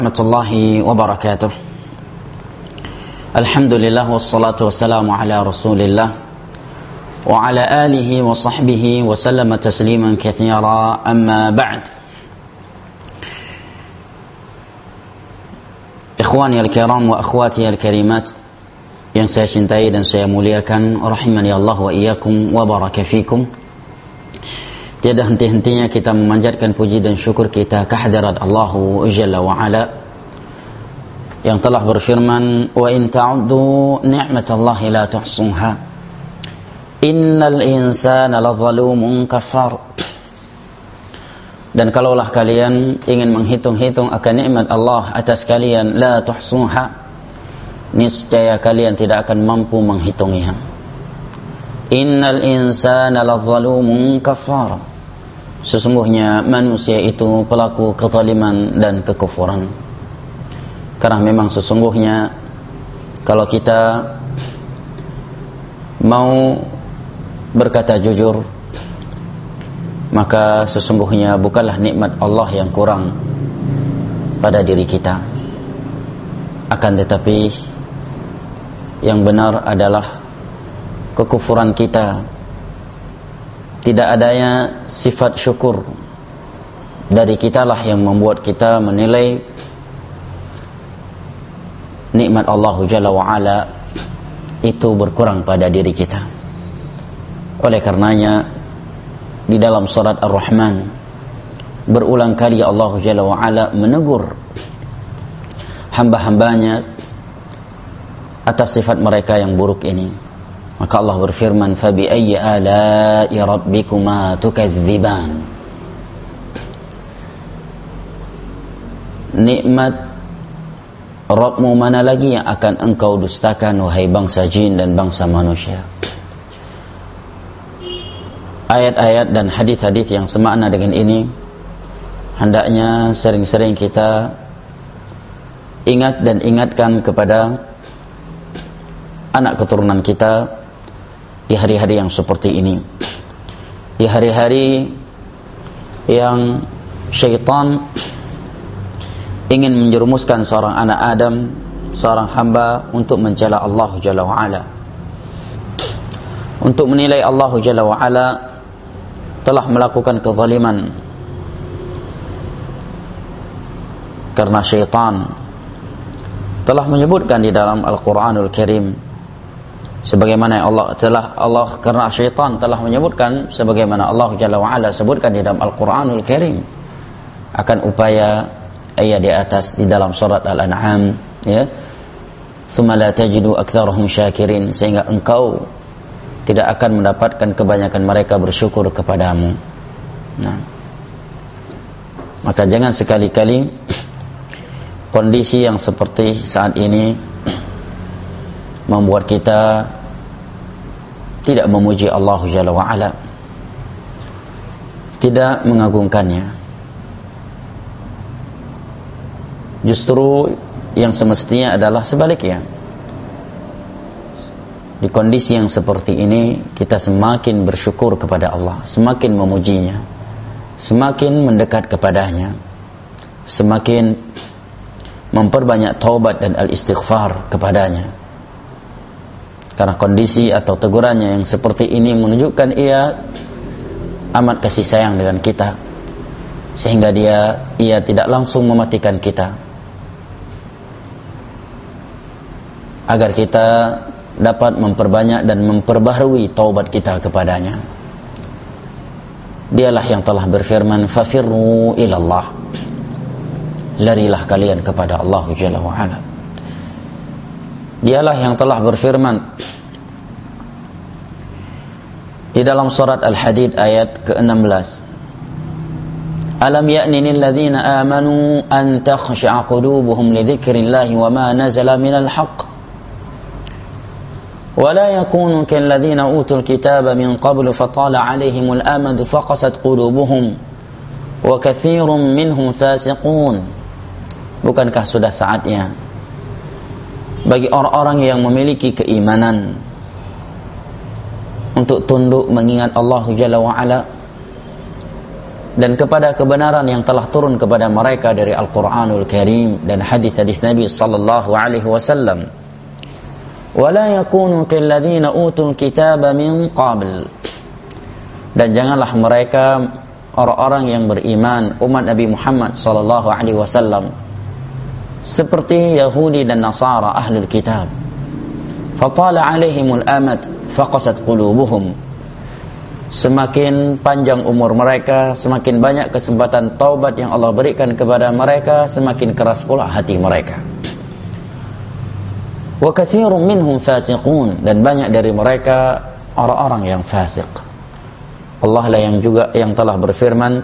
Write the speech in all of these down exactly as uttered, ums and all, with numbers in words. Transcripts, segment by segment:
Warahmatullahi wabarakatuh. Alhamdulillah wassalatu wassalamu ala Rasulillah wa ala alihi wa sahbihi wa sallama tasliman katsira, amma ba'd. Ikhwani al-kiram wa akhwati al-karimat yang saya cintai dan saya muliakan, rahimani Allah wa iyyakum wa baraka fikum. Tiada henti-hentinya kita memanjatkan puji dan syukur kita kehadirat Allah Jalla wa Ala yang telah berfirman, wa in ta'uddu ni'matallahi la tuhsuha innal insana lazalumun kafar. Dan kalaulah kalian ingin menghitung-hitung akan nikmat Allah atas kalian, la tuhsuha, niscaya kalian tidak akan mampu menghitungnya. Innal insana lazalumun kafar, sesungguhnya manusia itu pelaku kezaliman dan kekufuran. Karena memang sesungguhnya kalau kita mau berkata jujur, maka sesungguhnya bukanlah nikmat Allah yang kurang pada diri kita, akan tetapi yang benar adalah kekufuran kita. Tidak adanya sifat syukur dari kitalah yang membuat kita menilai nikmat Allah Jalla wa Ala itu berkurang pada diri kita. Oleh karenanya di dalam surat Ar-Rahman berulang kali Allah Jalla wa Ala menegur hamba-hambanya atas sifat mereka yang buruk ini. Maka Allah berfirman, fabi ayyi ala'i rabbikuma tukadziban. Nikmat Rabbmu mana lagi yang akan engkau dustakan, wahai bangsa jin dan bangsa manusia? Ayat-ayat dan hadis-hadis yang semakna dengan ini hendaknya sering-sering kita ingat dan ingatkan kepada anak keturunan kita di hari-hari yang seperti ini, di hari-hari yang syaitan ingin menjerumuskan seorang anak Adam, seorang hamba untuk mencela Allah Jalla wa Ala, untuk menilai Allah Jalla wa Ala telah melakukan kezaliman. Karena syaitan telah menyebutkan di dalam Al-Quranul Karim, sebagaimana Allah telah Allah karena syaitan telah menyebutkan, sebagaimana Allah Jalla wa Ala sebutkan di dalam Al-Quranul Karim akan upaya ayat di atas di dalam surat Al-An'am, ya, tsumma la tajidu aktsarahum syakirin, sehingga engkau tidak akan mendapatkan kebanyakan mereka bersyukur kepadamu. Nah, maka jangan sekali-kali kondisi yang seperti saat ini membuat kita tidak memuji Allah Jalla wa Ala, tidak mengagungkannya. Justru yang semestinya adalah sebaliknya. Di kondisi yang seperti ini kita semakin bersyukur kepada Allah, semakin memujinya, semakin mendekat kepadanya, semakin memperbanyak taubat dan al-istighfar kepadanya. Karena kondisi atau tegurannya yang seperti ini menunjukkan ia amat kasih sayang dengan kita, sehingga dia ia tidak langsung mematikan kita, agar kita dapat memperbanyak dan memperbaharui taubat kita kepadanya. Dialah yang telah berfirman, fafirru ilallah, larilah kalian kepada Allah Jalla wa Ala. Dialah yang telah berfirman di dalam surat Al-Hadid ayat ke enam belas, alam ya'ni lil ladzina amanu an takhsha'a qulubuhum li dzikrillahi wa ma nazala minal haqq wa la yakunu kal ladzina utul kitaba min qablu fatala 'alaihimul amadu faqasat qulubuhum wa katsirun minhum fasiqun. Bukankah sudah saatnya bagi orang-orang yang memiliki keimanan untuk tunduk mengingat Allah Jalla wa Ala dan kepada kebenaran yang telah turun kepada mereka dari Al-Qur'anul Karim dan hadis-hadis Nabi sallallahu alaihi wasallam. Wala yakunu kalladzina utul kitaba min qabl, dan janganlah mereka orang-orang yang beriman umat Nabi Muhammad sallallahu alaihi wasallam seperti Yahudi dan Nasara ahlul kitab. Fatala alaihimul amad faqasat qulubuhum, semakin panjang umur mereka, semakin banyak kesempatan taubat yang Allah berikan kepada mereka, semakin keras pula hati mereka. Wa katsirun minhum fasiqun, dan banyak dari mereka orang-orang yang fasik. Allah lah yang juga yang telah berfirman,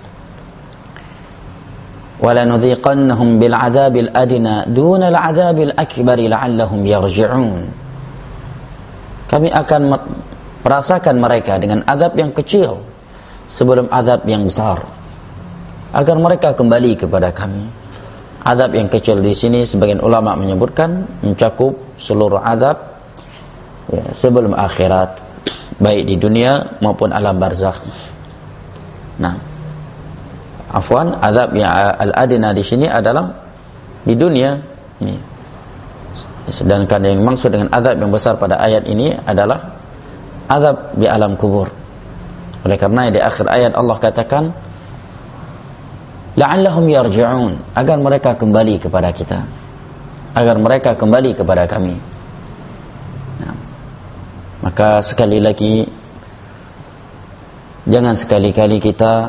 wala nudhiqannahum bil adzabil adna duna al adzabil akbar la'allahum yarji'un. Kami akan merasakan mereka dengan azab yang kecil sebelum azab yang besar, agar mereka kembali kepada kami. Azab yang kecil di sini sebagian ulama menyebutkan mencakup seluruh azab ya, sebelum akhirat, baik di dunia maupun alam barzakh. Nah, afwan, azab yang al-adna di sini adalah di dunia. Nih. Sedangkan yang maksud dengan azab yang besar pada ayat ini adalah azab di alam kubur. Oleh karena di akhir ayat Allah katakan la'allahum yarji'un, agar mereka kembali kepada kita, agar mereka kembali kepada kami. Nah, maka sekali lagi jangan sekali-kali kita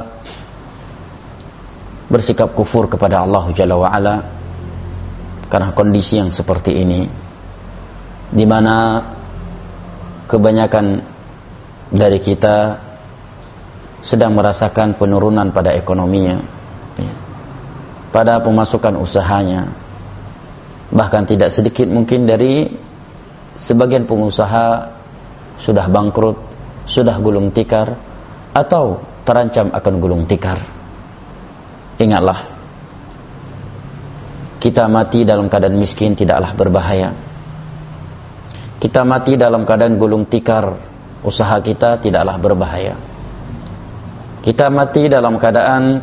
bersikap kufur kepada Allah Jalla wa Ala karena kondisi yang seperti ini, di mana kebanyakan dari kita sedang merasakan penurunan pada ekonominya, ya, pada pemasukan usahanya. Bahkan tidak sedikit mungkin dari sebagian pengusaha sudah bangkrut, sudah gulung tikar, atau terancam akan gulung tikar. Ingatlah, kita mati dalam keadaan miskin tidaklah berbahaya. Kita mati dalam keadaan gulung tikar usaha kita tidaklah berbahaya. Kita mati dalam keadaan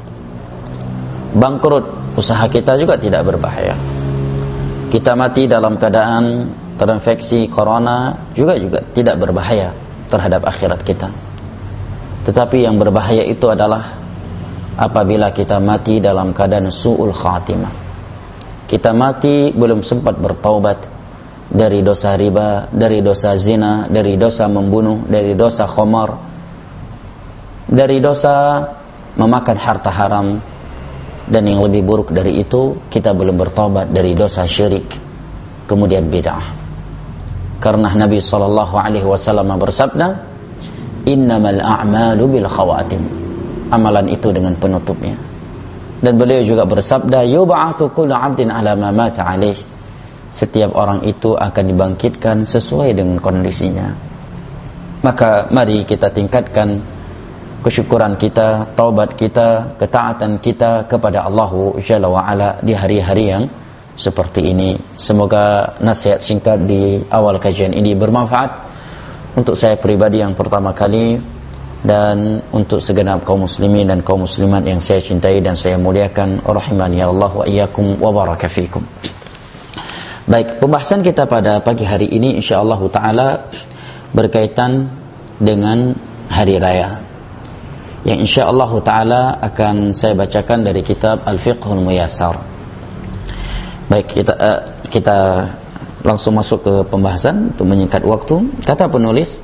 bangkrut usaha kita juga tidak berbahaya. Kita mati dalam keadaan terinfeksi corona juga juga tidak berbahaya terhadap akhirat kita. Tetapi yang berbahaya itu adalah apabila kita mati dalam keadaan su'ul khatimah. Kita mati belum sempat bertaubat dari dosa riba, dari dosa zina, dari dosa membunuh, dari dosa khamar, dari dosa memakan harta haram, dan yang lebih buruk dari itu, kita belum bertaubat dari dosa syirik, kemudian bid'ah. Karena Nabi sallallahu alaihi wasallam bersabda, innamal a'malu bil khawatim, amalan itu dengan penutupnya. Dan beliau juga bersabda, yub'atsu kullu 'abdin 'ala ma mata 'alaih, setiap orang itu akan dibangkitkan sesuai dengan kondisinya. Maka mari kita tingkatkan kesyukuran kita, taubat kita, ketaatan kita kepada Allah Jalla wa Ala di hari-hari yang seperti ini. Semoga nasihat singkat di awal kajian ini bermanfaat untuk saya pribadi yang pertama kali, dan untuk segenap kaum muslimin dan kaum muslimat yang saya cintai dan saya muliakan, rahimani Allah wa iyyakum wa baraka fikum. Baik, pembahasan kita pada pagi hari ini insyaallah taala berkaitan dengan hari raya, yang insyaallah taala akan saya bacakan dari kitab Al-Fiqhul Muyassar. Baik, kita uh, kita langsung masuk ke pembahasan untuk menyingkat waktu. Kata penulis,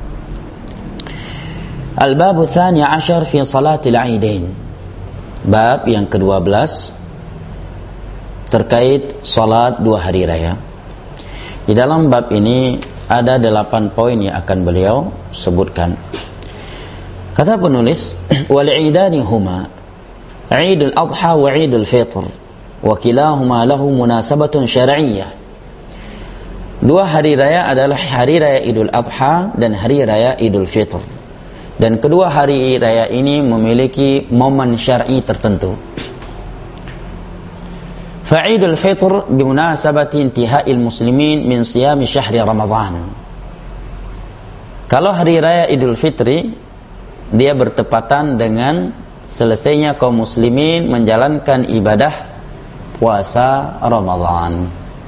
Al-Babu Tsani Ashar fi Salatil Aidain, bab yang kedua belas terkait salat dua hari raya. Di dalam bab ini ada delapan poin yang akan beliau sebutkan. Kata penulis, wal idani huma Idul Adha wa Idul Fitr, wa kilahuma lahu munasabatun syar'iyyah. Dua hari raya adalah hari raya Idul Adha dan hari raya Idul Fitr, dan kedua hari raya ini memiliki momen syar'i tertentu. Fa'idul Fitr bimunasabati intiha'il muslimin min siyami syahri Ramadan. Kalau hari raya Idul Fitri dia bertepatan dengan selesainya kaum muslimin menjalankan ibadah puasa Ramadan.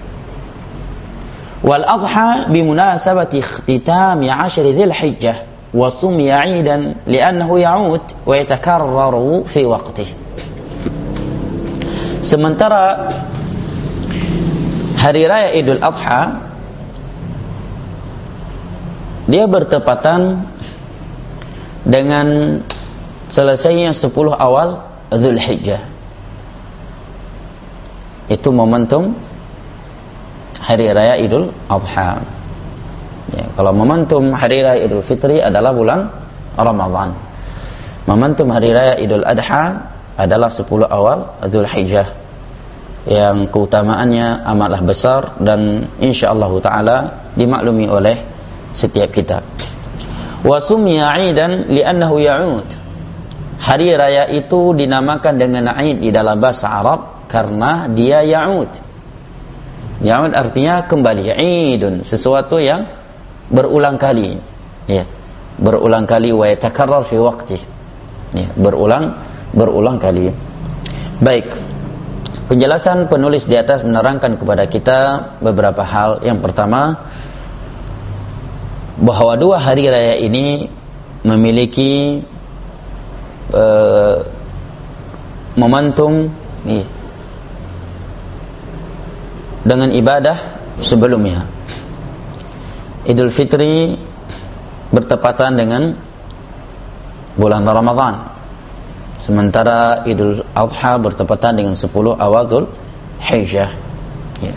Wal adha bimunasabati ikhtitami ashri dzil hijjah wa sumiya 'idan li'annahu ya'ud wa yatakarraru fi waqtih. Sementara hari raya Idul Adha dia bertepatan dengan selesainya sepuluh awal Dzulhijjah. Itu momentum hari raya Idul Adha. Ya, kalau momentum hari raya Idul Fitri adalah bulan Ramadan. Momentum hari raya Idul Adha adalah sepuluh awal Dzulhijjah, yang keutamaannya amatlah besar dan insyaallah taala dimaklumi oleh setiap kita. Wa sumiya 'idan li'annahu ya'ud. Hari raya itu dinamakan dengan 'id di dalam bahasa Arab karena dia ya'ud. Ya'ud artinya kembali. 'idun, sesuatu yang berulang kali. Ya, berulang kali wa yatakarrar fi waqtih. Ya, berulang berulang kali. Baik. Penjelasan penulis di atas menerangkan kepada kita beberapa hal. Yang pertama, bahwa dua hari raya ini memiliki uh, momentum nih, dengan ibadah sebelumnya. Idul Fitri bertepatan dengan bulan Ramadan, sementara Idul Adha bertepatan dengan sepuluh awal Dzulhijjah. Ya.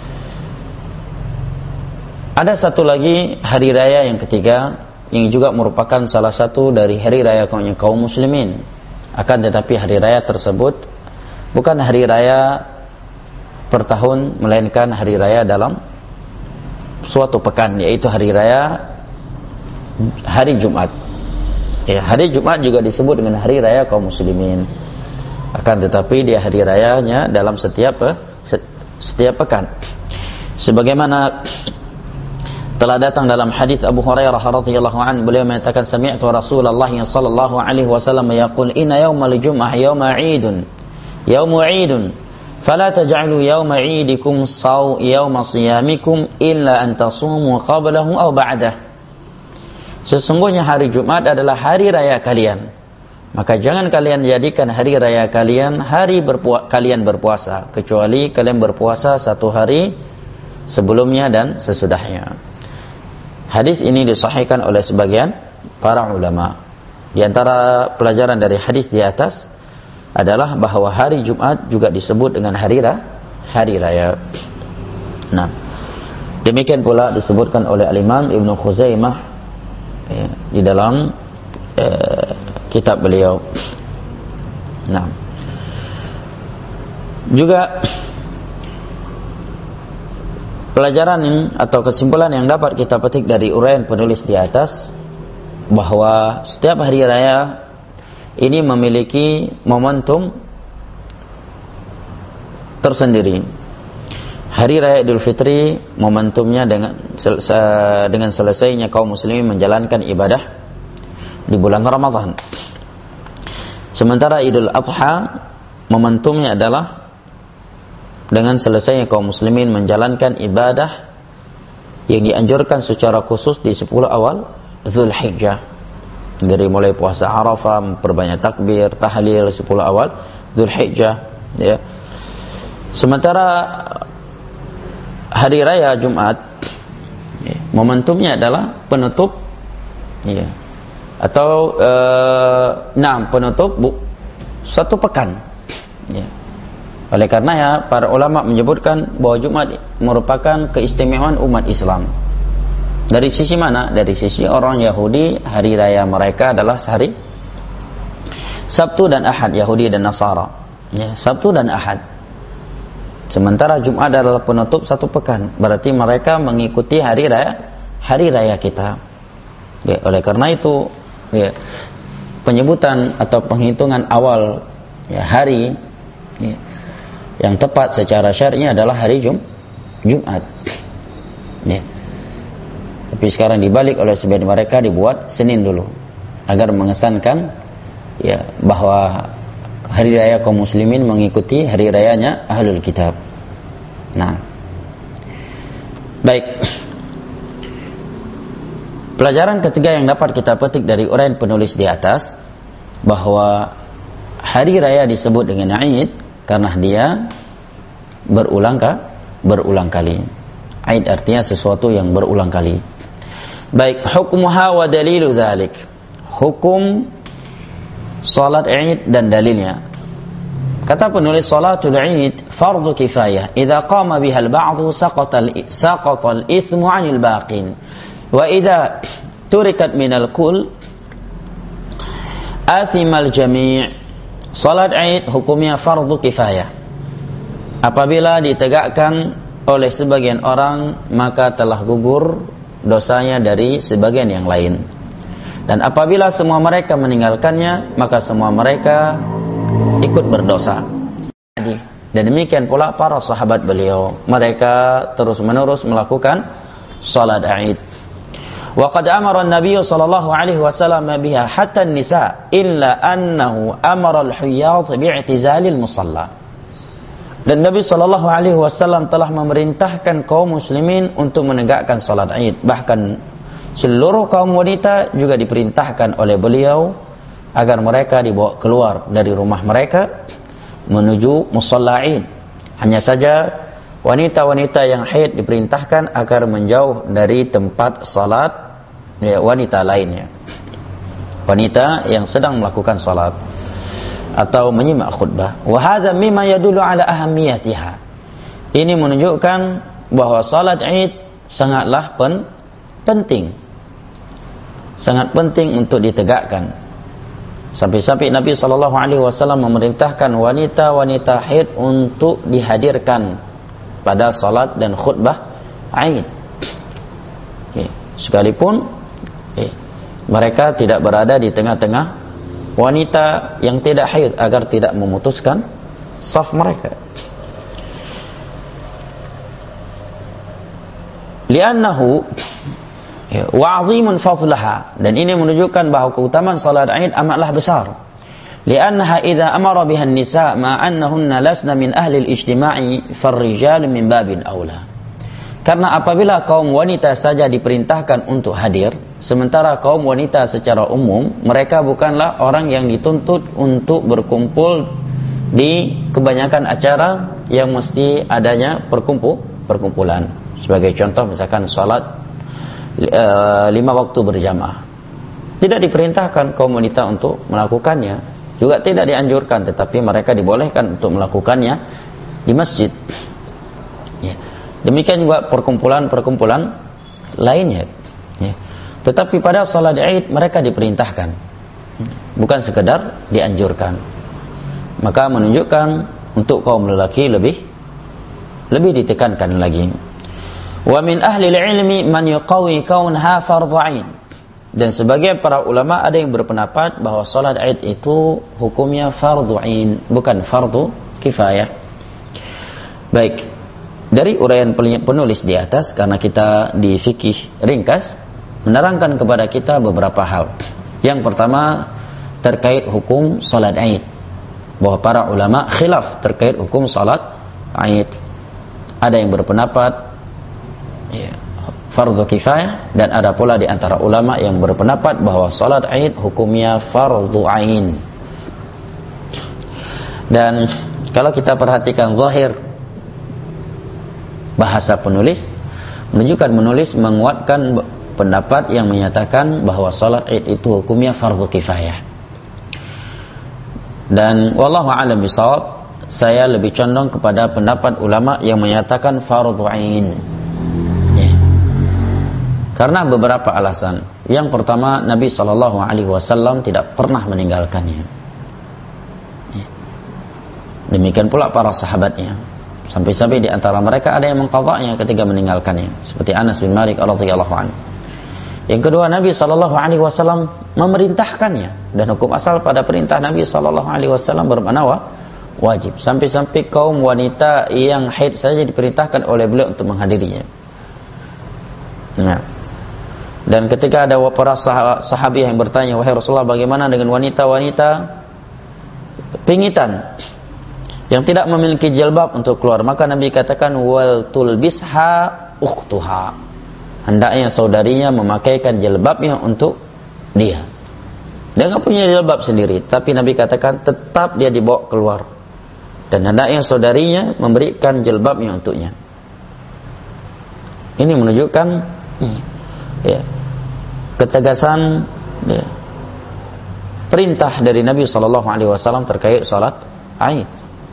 Ada satu lagi hari raya yang ketiga yang juga merupakan salah satu dari hari raya kaum muslimin. Akan tetapi hari raya tersebut bukan hari raya per tahun, melainkan hari raya dalam suatu pekan, yaitu hari raya hari Jumat. Ya, hari Jumat juga disebut dengan hari raya kaum muslimin. Akan tetapi dia hari rayanya dalam setiap setiap pekan. Sebagaimana telah datang dalam hadis Abu Hurairah radhiyallahu anhu, beliau mengatakan sami'tu Rasulullah sallallahu alaihi wasallam yaqul inna yaumal jum'ah yauma 'idun yaumu 'idun fala taj'alu yauma 'idikum saw yauma siyamikum illa an tasumu qablahu aw ba'dahu. Sesungguhnya hari Jumat adalah hari raya kalian, maka jangan kalian jadikan hari raya kalian hari berpuasa, kalian berpuasa, kecuali kalian berpuasa satu hari sebelumnya dan sesudahnya. Hadis ini disahihkan oleh sebagian para ulama. Di antara pelajaran dari hadis di atas adalah bahwa hari Jumat juga disebut dengan hari raya, hari raya. Nah, demikian pula disebutkan oleh Al-Imam Ibnu Khuzaimah ya, di dalam eh, kitab beliau. Nah, juga pelajaran atau kesimpulan yang dapat kita petik dari uraian penulis di atas, bahwa setiap hari raya ini memiliki momentum tersendiri. Hari raya Idul Fitri momentumnya dengan dengan selesainya kaum muslimin menjalankan ibadah di bulan Ramadan. Sementara Idul Adha momentumnya adalah dengan selesainya kaum muslimin menjalankan ibadah yang dianjurkan secara khusus di sepuluh awal Dzulhijjah. Dari mulai puasa Arafah, memperbanyak takbir, tahlil sepuluh awal Dzulhijjah, ya. Sementara hari raya Jumat ya, momentumnya adalah penutup ya, atau eh, nah penutup bu, satu pekan ya. Oleh karenanya para ulama menyebutkan bahwa Jumat merupakan keistimewaan umat Islam. Dari sisi mana? Dari sisi orang Yahudi, hari raya mereka adalah sehari Sabtu dan Ahad, Yahudi dan Nasara ya, Sabtu dan Ahad. Sementara Jumat adalah penutup satu pekan, berarti mereka mengikuti hari raya hari raya kita ya. Oleh karena itu ya, penyebutan atau penghitungan awal ya, hari ya, yang tepat secara syar'i adalah hari Jum, Jumat ya. Tapi sekarang dibalik oleh sebagian mereka, dibuat Senin dulu agar mengesankan ya bahwa hari raya kaum muslimin mengikuti hari rayanya ahlul kitab. Nah, baik. Pelajaran ketiga yang dapat kita petik dari uraian penulis di atas, bahwa hari raya disebut dengan Aid karena dia berulang berulang kali. Aid artinya sesuatu yang berulang kali. Baik, hukmuha wa dalilu dzalik. Hukum salat Aid dan dalilnya. Kata penulis, salatul Aid fardu kifayah. Idza qama biha al-ba'd saqata saqata al-ithmu 'anil baqin. Wa idza turikat minal kull athimal jami'. Salat Aid hukumnya fardu kifayah. Apabila ditegakkan oleh sebagian orang, maka telah gugur dosanya dari sebagian yang lain. Dan apabila semua mereka meninggalkannya, maka semua mereka ikut berdosa. Dan demikian pula para sahabat beliau, mereka terus-menerus melakukan salat Aid. Wa qad amara an-nabiy sallallahu alaihi wasallam biha hatta an-nisa illa annahu amara al-huyyad bi'tizalil musalla. Dan Nabi sallallahu alaihi wasallam telah memerintahkan kaum muslimin untuk menegakkan salat Aid. Bahkan seluruh kaum wanita juga diperintahkan oleh beliau agar mereka dibawa keluar dari rumah mereka menuju musalla Aid. Hanya saja wanita-wanita yang haid diperintahkan agar menjauh dari tempat salat ya, wanita lainnya. Wanita yang sedang melakukan salat atau menyimak khutbah. Wa hadza mimma yadullu ala ahammiyatiha. Ini menunjukkan bahwa salat Aid sangatlah pen, penting. Sangat penting untuk ditegakkan. Sampai-sampai Nabi sallallahu alaihi wasallam memerintahkan wanita-wanita haid untuk dihadirkan pada salat dan khutbah Aid. Okay. Sekalipun okay, mereka tidak berada di tengah-tengah wanita yang tidak haid agar tidak memutuskan saf mereka. Li'annahu wa'azimun fadlaha, dan ini menunjukkan bahawa keutamaan salat Aid amatlah besar. Li'annaha idza amara biha an-nisa ma annahunna lasna min ahli al-ijtima'i far-rijal min babin aula. Karena apabila kaum wanita saja diperintahkan untuk hadir, sementara kaum wanita secara umum mereka bukanlah orang yang dituntut untuk berkumpul di kebanyakan acara yang mesti adanya perkumpul perkumpulan. Sebagai contoh misalkan salat uh, lima waktu berjamaah, tidak diperintahkan kaum wanita untuk melakukannya, juga tidak dianjurkan, tetapi mereka dibolehkan untuk melakukannya di masjid. Ya. Demikian juga perkumpulan-perkumpulan lainnya. Ya. Tetapi pada salat Aid mereka diperintahkan, bukan sekedar dianjurkan. Maka menunjukkan untuk kaum lelaki lebih lebih ditekankan lagi. Wa min ahli al-ilmi man yuqawi kaunha fardhu ain. Dan sebagian para ulama ada yang berpendapat bahwa salat Aid itu hukumnya fardhu ain, bukan fardhu kifayah. Baik. Dari uraian penulis di atas, karena kita di fikih ringkas, menerangkan kepada kita beberapa hal. Yang pertama terkait hukum salat Aid, bahwa para ulama khilaf terkait hukum salat Aid. Ada yang berpendapat ya, fardhu kifayah, dan ada pula di antara ulama yang berpendapat bahwa salat Aid hukumnya fardhu ain. Dan kalau kita perhatikan zahir bahasa penulis, menunjukkan menulis menguatkan pendapat yang menyatakan bahwa salat Aid itu hukumnya fardhu kifayah. Dan wallahu a'lam bishawab, saya lebih condong kepada pendapat ulama yang menyatakan fardhu ain. Ya. Karena beberapa alasan. Yang pertama, Nabi sallallahu alaihi wasallam tidak pernah meninggalkannya. Ya. Demikian pula para sahabatnya. Sampai-sampai di antara mereka ada yang mengqadha'nya ketika meninggalkannya, seperti Anas bin Malik radhiyallahu anhu. Yang kedua, Nabi sallallahu alaihi wasallam memerintahkannya, dan hukum asal pada perintah Nabi sallallahu alaihi wasallam bermakna wajib. Sampai-sampai kaum wanita yang haid saja diperintahkan oleh beliau untuk menghadirinya. Nah, Dan ketika ada para sahabat yang bertanya, wahai Rasulullah, bagaimana dengan wanita-wanita pingitan yang tidak memiliki jilbab untuk keluar? Maka Nabi katakan, wal tulbisha ukhtuha, hendaknya saudarinya memakaikan jilbabnya untuk dia. Dia nggak punya jilbab sendiri, tapi Nabi katakan tetap dia dibawa keluar, dan hendaknya saudarinya memberikan jilbabnya untuknya. Ini menunjukkan ya, ketegasan ya, perintah dari Nabi shallallahu alaihi wasallam terkait salat Aid.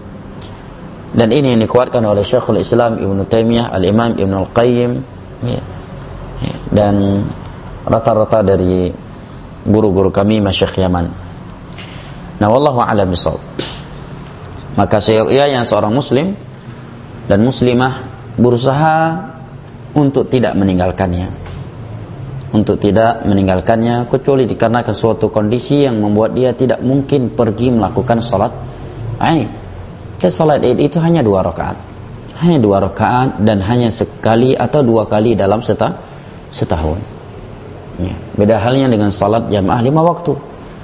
Dan ini yang dikuatkan oleh Syekhul Islam Ibnu Taimiyah, Al-Imam Ibnu Al-Qayyim ya, ya, dan rata-rata dari guru-guru kami masyayikh Yaman. Nah, wallahu a'lam bishawab. Maka saya yang seorang muslim dan muslimah berusaha untuk tidak meninggalkannya, untuk tidak meninggalkannya kecuali dikarenakan suatu kondisi yang membuat dia tidak mungkin pergi melakukan salat Aid. Dan salat Aid itu hanya dua rakaat, hanya dua rakaat dan hanya sekali atau dua kali dalam seta, setahun. Ya, beda halnya dengan salat jamaah lima waktu.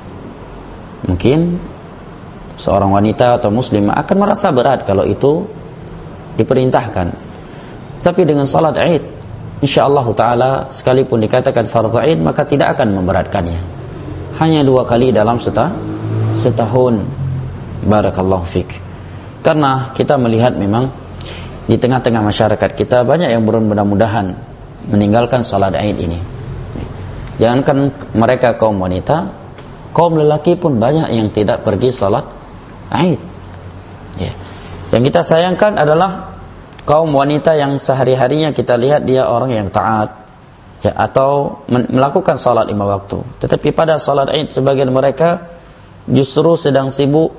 Mungkin seorang wanita atau muslimah akan merasa berat kalau itu diperintahkan. Tapi dengan salat Aid, insyaallah taala sekalipun dikatakan fardhu Aid, maka tidak akan memberatkannya. Hanya dua kali dalam setah, setahun. Barakallahu fik. Karena kita melihat memang di tengah-tengah masyarakat kita banyak yang mudah-mudahan meninggalkan salat Aid ini. Jangankan mereka kaum wanita, kaum lelaki pun banyak yang tidak pergi salat Aid. Ya. Yang kita sayangkan adalah kaum wanita yang sehari-harinya kita lihat dia orang yang taat ya, atau melakukan salat lima waktu, tetapi pada salat Aid sebagian mereka justru sedang sibuk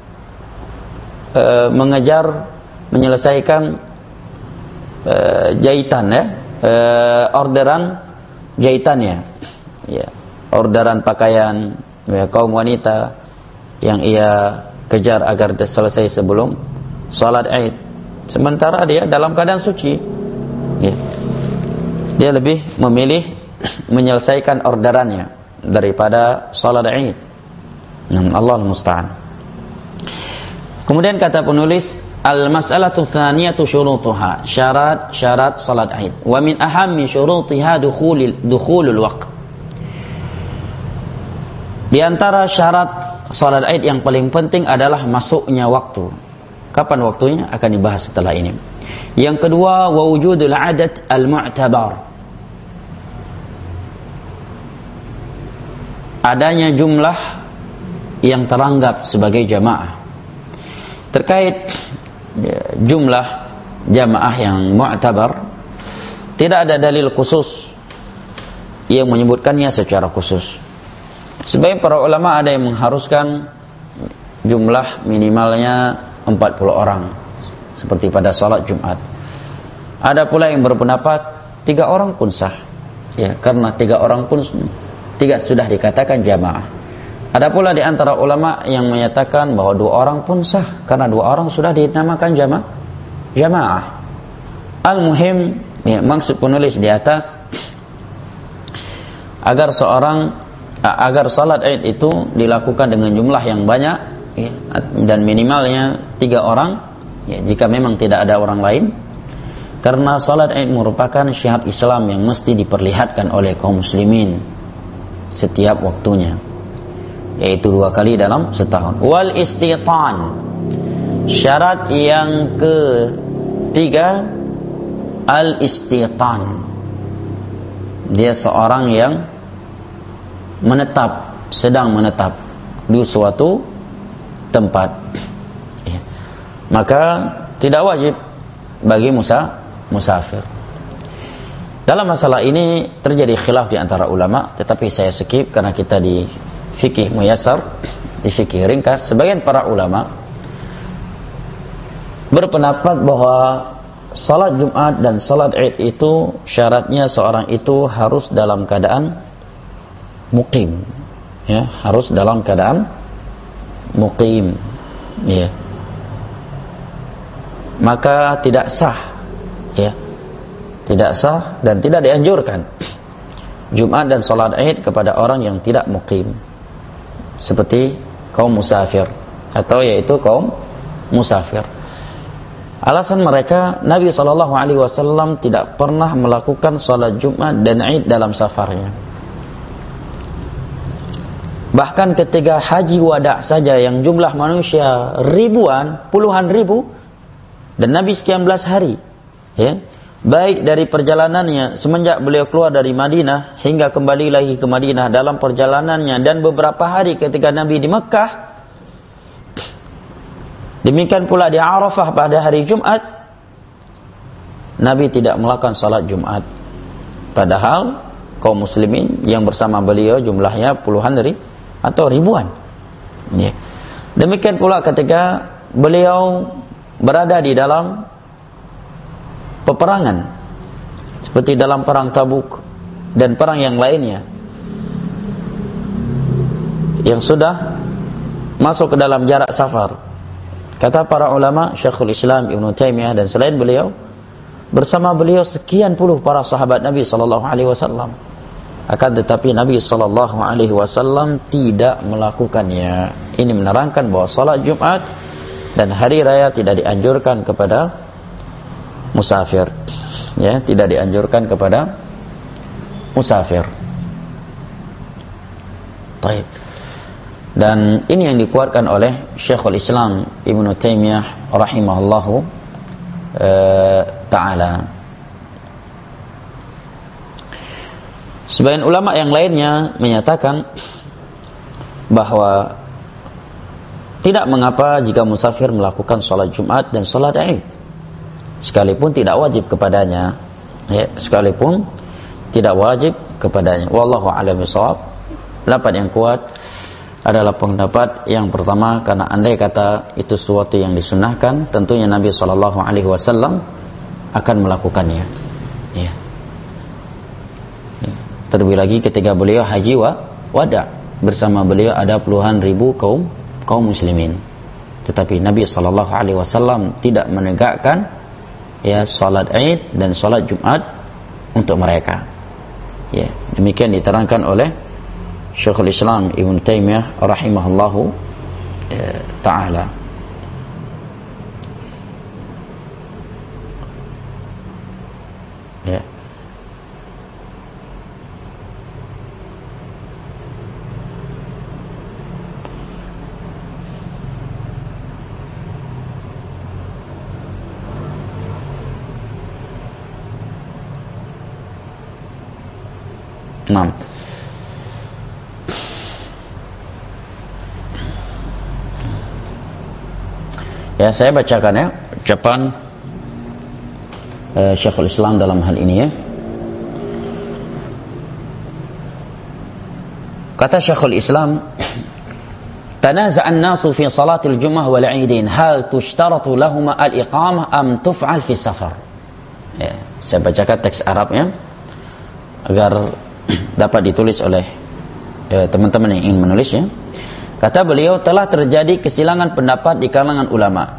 e, mengejar menyelesaikan e, jahitan ya, e, orderan jahitannya ya, orderan pakaian ya, kaum wanita yang ia kejar agar selesai sebelum salat Aid. Sementara dia dalam keadaan suci ya. Dia lebih memilih menyelesaikan orderannya daripada salat Aid. Nah, Allah al-musta'an. Kemudian kata penulis, al-mas'alatu tsaniyatu syurutuha, syarat-syarat salat Aid. Wa min ahammi syurutiha dukhulul dukhulul waqt. Di antara syarat salat Aid yang paling penting adalah masuknya waktu. Kapan waktunya akan dibahas setelah ini. Yang kedua, wa wujudul adat al-mu'tabar, adanya jumlah yang teranggap sebagai jamaah. Terkait ya, jumlah jamaah yang mu'tabar, tidak ada dalil khusus yang menyebutkannya secara khusus. Sebagian para ulama ada yang mengharuskan jumlah minimalnya empat puluh orang seperti pada salat Jumat. Ada pula yang berpendapat tiga orang pun sah ya, karena tiga orang pun tiga sudah dikatakan jamaah. Ada pula di antara ulama yang menyatakan bahwa dua orang pun sah karena dua orang sudah dinamakan jamaah. Jamaah. Al-muhim ya, maksud penulis di atas agar seorang agar salat Aid itu dilakukan dengan jumlah yang banyak ya, dan minimalnya tiga orang ya, jika memang tidak ada orang lain, karena salat Aid merupakan syiar Islam yang mesti diperlihatkan oleh kaum muslimin setiap waktunya, yaitu dua kali dalam setahun. Wal istitan, syarat yang ketiga al istitan, dia seorang yang menetap, sedang menetap di suatu tempat ya. Maka tidak wajib bagi musa, musafir. Dalam masalah ini terjadi khilaf di antara ulama, tetapi saya skip karena kita di fikih muyassar, di fikih ringkas. Sebagian para ulama berpendapat bahwa salat Jumat dan salat Aid itu syaratnya seorang itu harus dalam keadaan muqim ya, harus dalam keadaan muqim ya, maka tidak sah ya, tidak sah dan tidak dianjurkan Jumat dan salat Id kepada orang yang tidak muqim, seperti kaum musafir atau yaitu kaum musafir. Alasan mereka, Nabi sallallahu alaihi wasallam tidak pernah melakukan salat Jumat dan Id dalam safarnya. Bahkan ketika haji wada saja yang jumlah manusia ribuan, puluhan ribu, dan Nabi sekian belas hari, ya, baik dari perjalanannya semenjak beliau keluar dari Madinah hingga kembali lagi ke Madinah, dalam perjalanannya dan beberapa hari ketika Nabi di Mekah, demikian pula di Arafah pada hari Jumat, Nabi tidak melakukan salat Jumat. Padahal kaum muslimin yang bersama beliau jumlahnya puluhan ribu atau ribuan. Ya. Demikian pula ketika beliau berada di dalam peperangan, seperti dalam perang Tabuk dan perang yang lainnya, yang sudah masuk ke dalam jarak safar. Kata para ulama, Syekhul Islam Ibnu Taimiyah dan selain beliau, bersama beliau sekian puluh para sahabat Nabi sallallahu alaihi wasallam. Akan tetapi Nabi sallallahu alaihi wasallam tidak melakukannya. Ini menerangkan bahwa salat Jumat dan hari raya tidak dianjurkan kepada musafir. Ya, tidak dianjurkan kepada musafir. Baik. Dan ini yang dikuatkan oleh Syekhul Islam Ibnu Taimiyah rahimahullahu uh, taala. Sebagian ulama yang lainnya menyatakan bahwa tidak mengapa jika musafir melakukan salat Jumat dan salat Id, sekalipun tidak wajib kepadanya, ya, sekalipun tidak wajib kepadanya. Wallahu a'lam bishawab. Pendapat yang kuat adalah pendapat yang pertama, karena andai kata itu sesuatu yang disunnahkan, tentunya Nabi sallallahu alaihi wasallam akan melakukannya. Ya. Terlebih lagi ketika beliau haji wa wada, bersama beliau ada puluhan ribu kaum kaum muslimin. Tetapi Nabi sallallahu alaihi wasallam tidak menegakkan ya salat Id dan salat Jumat untuk mereka. Ya, demikian diterangkan oleh Syekhul Islam Ibnu Taimiyah rahimahullahu ya, taala. Ya. Nah, ya saya bacakan ya ucapan uh, Syekhul Islam dalam hal ini ya. Kata Syekhul Islam, tanaza'an nasu fi salatil jum'ah wal 'idain hal tushtaratu lahum al-iqamah am tuf'al fi safar. Ya, saya bacakan teks Arabnya agar dapat ditulis oleh eh, teman-teman yang ingin menulisnya. Kata beliau, telah terjadi kesilangan pendapat di kalangan ulama.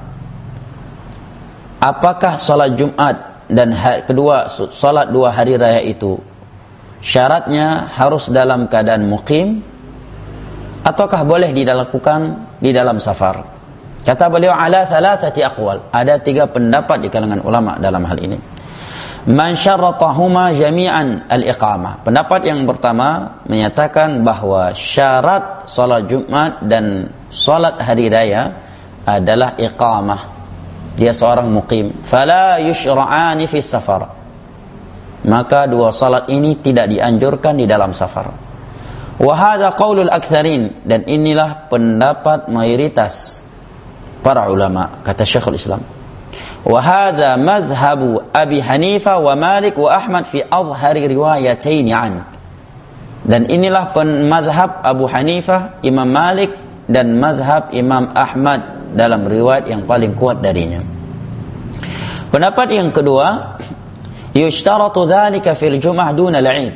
Apakah salat Jumat dan hari, kedua salat dua hari raya itu syaratnya harus dalam keadaan muqim ataukah boleh dilakukan di dalam safar? Kata beliau, ala thalathati aqwal. Ada tiga pendapat di kalangan ulama dalam hal ini. Man syarratahuma jami'an al-iqamah. Pendapat yang pertama menyatakan bahwa syarat salat Jumat dan salat hari raya adalah iqamah. Dia seorang muqim. Fala yushra'ani fi safar. Maka dua salat ini tidak dianjurkan di dalam safar. Wa hadha qaulul aktsarin, dan inilah pendapat mayoritas para ulama, kata Syekhul Islam. Wa hadza madhhabu Abi Hanifah wa Malik wa Ahmad fi adhhari riwayatayn an. Dan inilah mazhab Abu Hanifah, Imam Malik dan mazhab Imam Ahmad dalam riwayat yang paling kuat darinya. Pendapat yang kedua, yushtaratu dzalika fil jum'ah duna al-'id.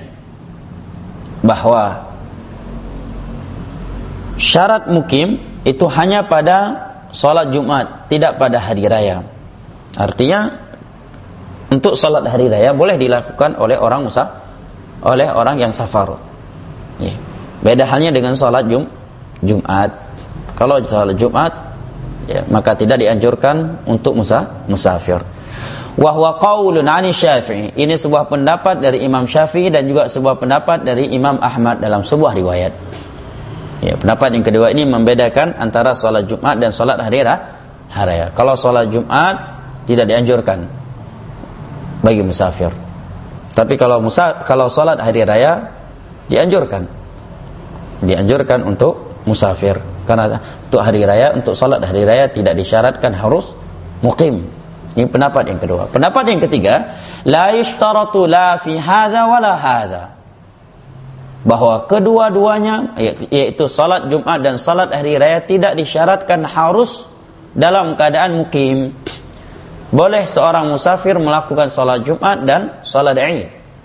Bahwa syarat mukim itu hanya pada salat Jumat, tidak pada hari raya. Artinya untuk salat hari raya boleh dilakukan oleh orang musa, oleh orang yang safar. Ya. Beda halnya dengan salat Jum Jumat. Kalau salat Jumat, ya, maka tidak dianjurkan untuk musa musafir. Wa huwa qaulun 'ani Syafi'i. Ini sebuah pendapat dari Imam Syafi'i dan juga sebuah pendapat dari Imam Ahmad dalam sebuah riwayat. Ya, pendapat yang kedua ini membedakan antara salat Jumat dan salat hari raya. Kalau salat Jumat tidak dianjurkan bagi musafir. Tapi kalau musa kalau salat hari raya dianjurkan. Dianjurkan untuk musafir. Karena untuk hari raya, untuk salat hari raya tidak disyaratkan harus muqim. Ini pendapat yang kedua. Pendapat yang ketiga, la yushtaratu la fi hadza wala hadza. Bahwa kedua-duanya, yaitu salat Jumat dan salat hari raya, tidak disyaratkan harus dalam keadaan mukim. Boleh seorang musafir melakukan salat Jumat dan salat Id.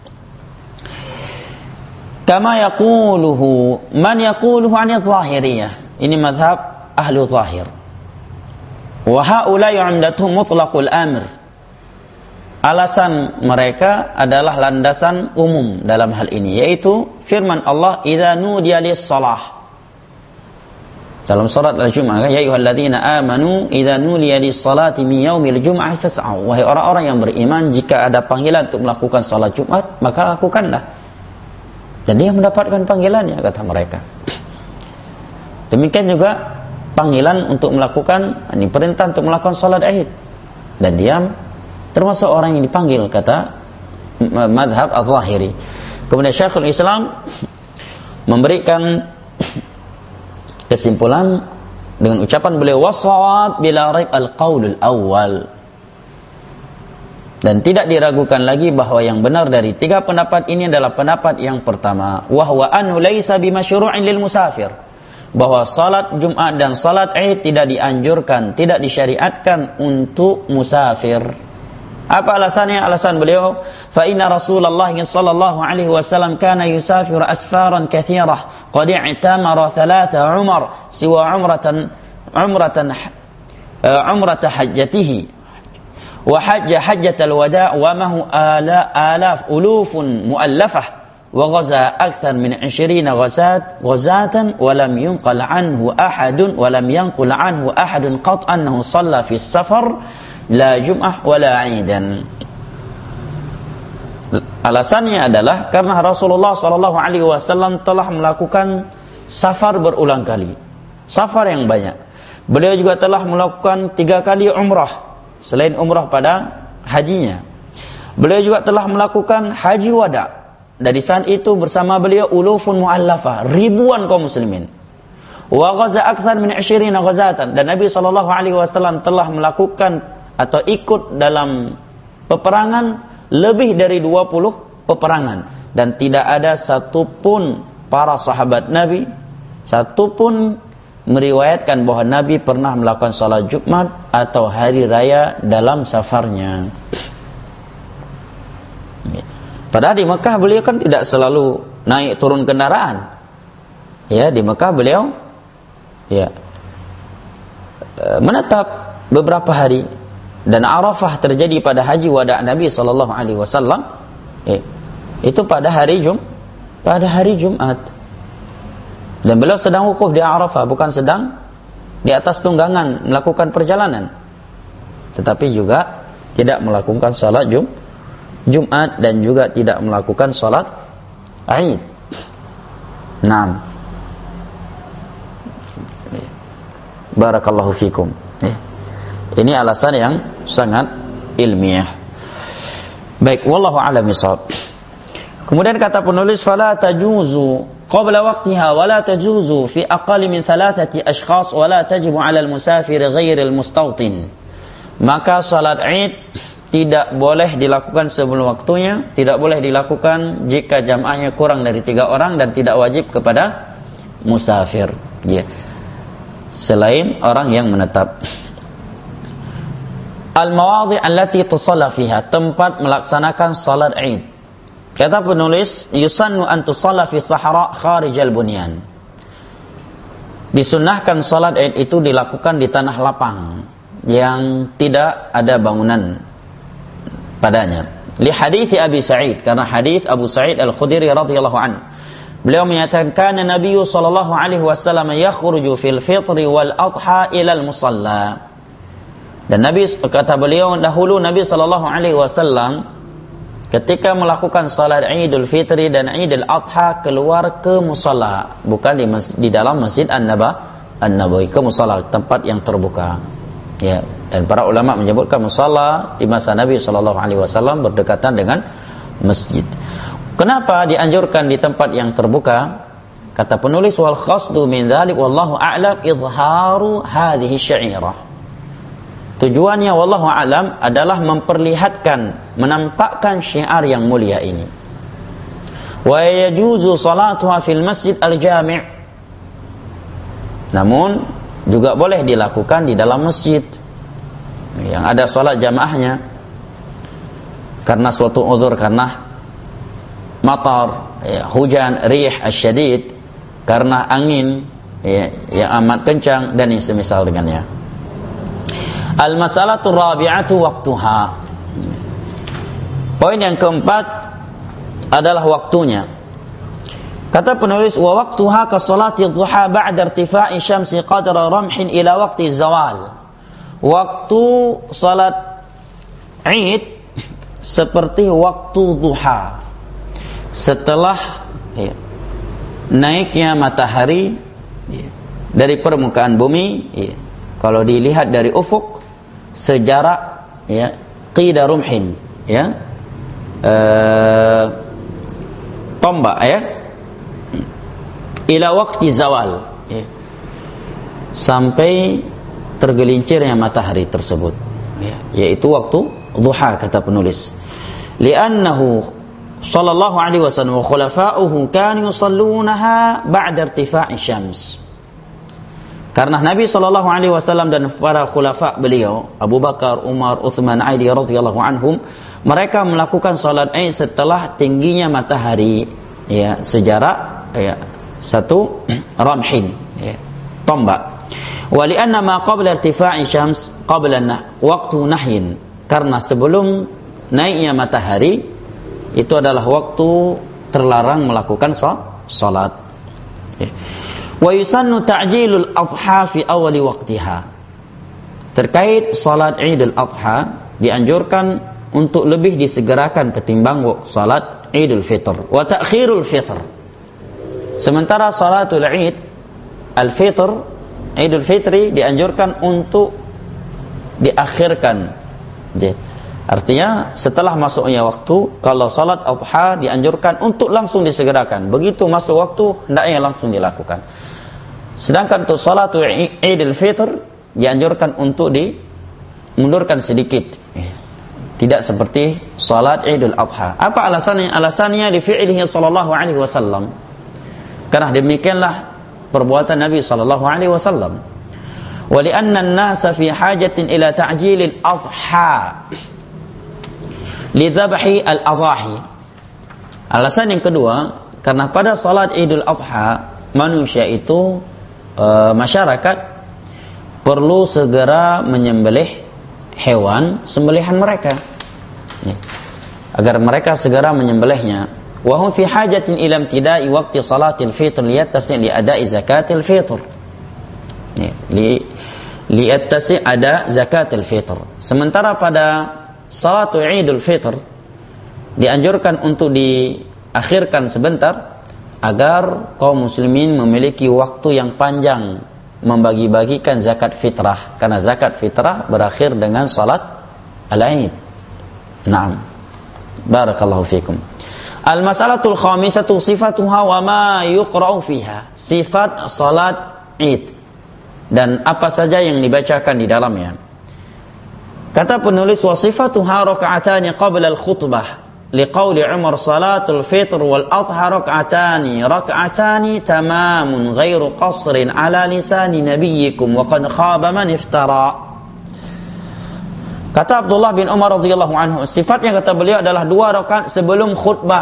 Kama yaquluhu man yaquluhu 'ani adh-dhahiriyah. Ini mazhab ahli zahir. Wa haula'i 'indatuhum mutlaqul amr. Alasan mereka adalah landasan umum dalam hal ini, yaitu firman Allah, "Idza nudiya lis-shalah." Dalam surat Al-Jumu'ah, ya ayyuhalladzina amanu idza nudiya lis-salati min yaumil jum'ah fas'au. Wahai orang-orang yang beriman, jika ada panggilan untuk melakukan salat Jumat, maka lakukanlah. Dan dia mendapatkan panggilannya, kata mereka. Demikian juga panggilan untuk melakukan, ini perintah untuk melakukan salat Id. Dan dia termasuk orang yang dipanggil, kata madhab al-Zahiri. Kemudian Syekhul Islam memberikan kesimpulan dengan ucapan beliau, wasawab bila raib al-qaulul awal. Dan tidak diragukan lagi bahwa yang benar dari tiga pendapat ini adalah pendapat yang pertama, wahwa anhu laisa bimasyru'in lil musafir. Bahwa salat Jumat dan salat Id tidak dianjurkan, tidak disyariatkan untuk musafir. Apa alasannya? Alasan beliau, fa inna Rasulullah sallallahu alaihi wasallam kana yusafiru asfaran katsirah qad i'tamara thalatha umar siwa umratan umratan umrata hajjatihi wa hajja hajjatal wada' wa mahu ala alaf ulufun muallafah wa ghaza akthar min ishrina ghazat ghazatan wa lam yunqal anhu ahadun wa lam yanqul anhu ahadun qat annahu shalla fi safar la jum'ah wala aidan. Alasannya adalah karena Rasulullah sallallahu alaihi wasallam telah melakukan safar berulang kali, safar yang banyak. Beliau juga telah melakukan tiga kali umrah selain umrah pada hajinya. Beliau juga telah melakukan haji wada. Dari saat itu bersama beliau ulufun muallafah, ribuan kaum muslimin. Wa ghaza akthar min ishrina ghazatan, dan Nabi sallallahu alaihi wasallam telah melakukan atau ikut dalam peperangan lebih dari dua puluh peperangan, dan tidak ada satupun para sahabat Nabi satupun meriwayatkan bahwa Nabi pernah melakukan salat Jumat atau hari raya dalam safarnya. Padahal di Mekah beliau kan tidak selalu naik turun kendaraan. Ya, di Mekah beliau ya menetap beberapa hari. Dan Arafah terjadi pada haji wada' Nabi sallallahu alaihi wasallam, eh, itu pada hari Jum, pada hari Jumat. Dan beliau sedang wukuf di Arafah, bukan sedang di atas tunggangan melakukan perjalanan. Tetapi juga tidak melakukan salat Jum, Jumat dan juga tidak melakukan salat Id. Naam. Barakallahu fikum. Eh. Ini alasan yang sangat ilmiah. Baik, wallahu a'lam bishawab. Kemudian kata penulis, fala tajuzu qabla waqtiha wa la tajuzu fi aqall min thalathati ashkhas wa la tajibu 'ala al-musafir ghair al-mustawtin. Maka salat Id tidak boleh dilakukan sebelum waktunya, tidak boleh dilakukan jika jamaahnya kurang dari tiga orang, dan tidak wajib kepada musafir, ya, selain orang yang menetap. Al-mawadhi' allati tusalla fiha, tempat melaksanakan salat Id. Kata penulis, yusannu an tusalla fi sahara kharijal bunyan. Disunnahkan salat Id itu dilakukan di tanah lapang yang tidak ada bangunan padanya, Li hadits Abi Sa'id, karena hadis Abu Sa'id Al-Khudri radhiyallahu anhu. Beliau menyatakan kana Nabi sallallahu alaihi wasallam yakhruju fil fitri wal adha ila al-musalla. Dan Nabi, kata beliau, dahulu Nabi sallallahu alaihi wasallam ketika melakukan salat Idul Fitri dan Idul Adha keluar ke musalla, bukan di, masjid, di dalam Masjid An-Nabawi, ke musalla, tempat yang terbuka. Ya, dan para ulama menyebutkan musalla di masa Nabi sallallahu alaihi wasallam berdekatan dengan masjid. Kenapa dianjurkan di tempat yang terbuka? Kata penulis, wal qasdu min dzalik wallahu a'lam izharu hadhihi syairah. Tujuannya wallahu a'lam adalah memperlihatkan, menampakkan syiar yang mulia ini. Wa yajuzu salatuha fil masjid al-jami'. Namun juga boleh dilakukan di dalam masjid yang ada salat jamaahnya karena suatu uzur, karena matar, ya, hujan, rih asyadid, karena angin ya, yang amat kencang dan yang semisal dengannya. Al-mas'alatu rabi'atu waqtuha. Poin yang keempat adalah waktunya. Kata penulis, wa waqtuha ka salati dhuha ba'da irtifa'i syamsi qadra ramhin ila waqti zawal. Waktu salat Id seperti waktu duha, setelah ya, naiknya matahari ya, dari permukaan bumi, ya, kalau dilihat dari ufuk sejarak ya qida rumhin, ya e, tombak, ya, ila waqti zawal, ya, sampai tergelincirnya matahari tersebut, ya, yaitu waktu duha, kata penulis. Li'annahu sallallahu alaihi wasallam wa khulafa'uhu kanu yusallunaha ba'da irtifa'i syams. Karena Nabi sallallahu alaihi wasallam dan para khulafa beliau, Abu Bakar, Umar, Utsman, Ali radhiyallahu anhum, mereka melakukan salat Id setelah tingginya matahari, ya, sejarak ya satu ramhin, ya, tombak. Wa li'anna ma qabla irtifa'i syams qabla waqtu nahyin. Karena sebelum naiknya matahari itu adalah waktu terlarang melakukan salat. Wa yusannu ta'jilul adha fi awali waqtiha. Terkait salat Idul Adha dianjurkan untuk lebih disegerakan ketimbang salat Idul Fitr. Wa ta'khirul fitr. Sementara salatul Id al-Fitr, Idul Fitri dianjurkan untuk diakhirkan. Artinya setelah masuknya waktu, kalau salat adha dianjurkan untuk langsung disegerakan. Begitu masuk waktu, hendaknya langsung dilakukan. Sedangkan untuk salat Idul Fitr dianjurkan untuk dimundurkan sedikit. Tidak seperti salat Idul Adha. Apa alasannya? Alasannya li fi'lihi sallallahu alaihi wasallam. Karena demikianlah perbuatan Nabi sallallahu alaihi wasallam. Wa li'anna an-nasa fi hajatin ila ta'jilil adha li dhabhi al-adhahi. Alasan yang kedua, karena pada salat Idul Adha manusia itu e, masyarakat perlu segera menyembelih hewan sembelihan mereka, ya, agar mereka segera menyembelihnya. Wa hum fi hajatin ila imtida'i waqti salatil fitr liyattasi' li ada'i zakatil fitr. Ya, li liyattasi' ada zakatil fitr. Sementara pada salatul Idul Fitr dianjurkan untuk diakhirkan sebentar agar kaum muslimin memiliki waktu yang panjang membagi-bagikan zakat fitrah, karena zakat fitrah berakhir dengan salat al-Id. Naam. Barakallahu fikum. Al-mas'alatul khamisatu sifatuha wa ma yuqra'u fiha. Sifat salat Id dan apa saja yang dibacakan di dalamnya. Kata penulis, wa sifatuha raka'atani qabla al-khutbah liqauli Umar salatul fitr wal adha raka'atani raka'atani tamamun ghairu qasrin ala lisani nabiyyikum wa qad khaba man iftara. Kata Abdullah bin Umar radhiyallahu anhu, sifatnya kata beliau adalah dua rakaat sebelum khutbah.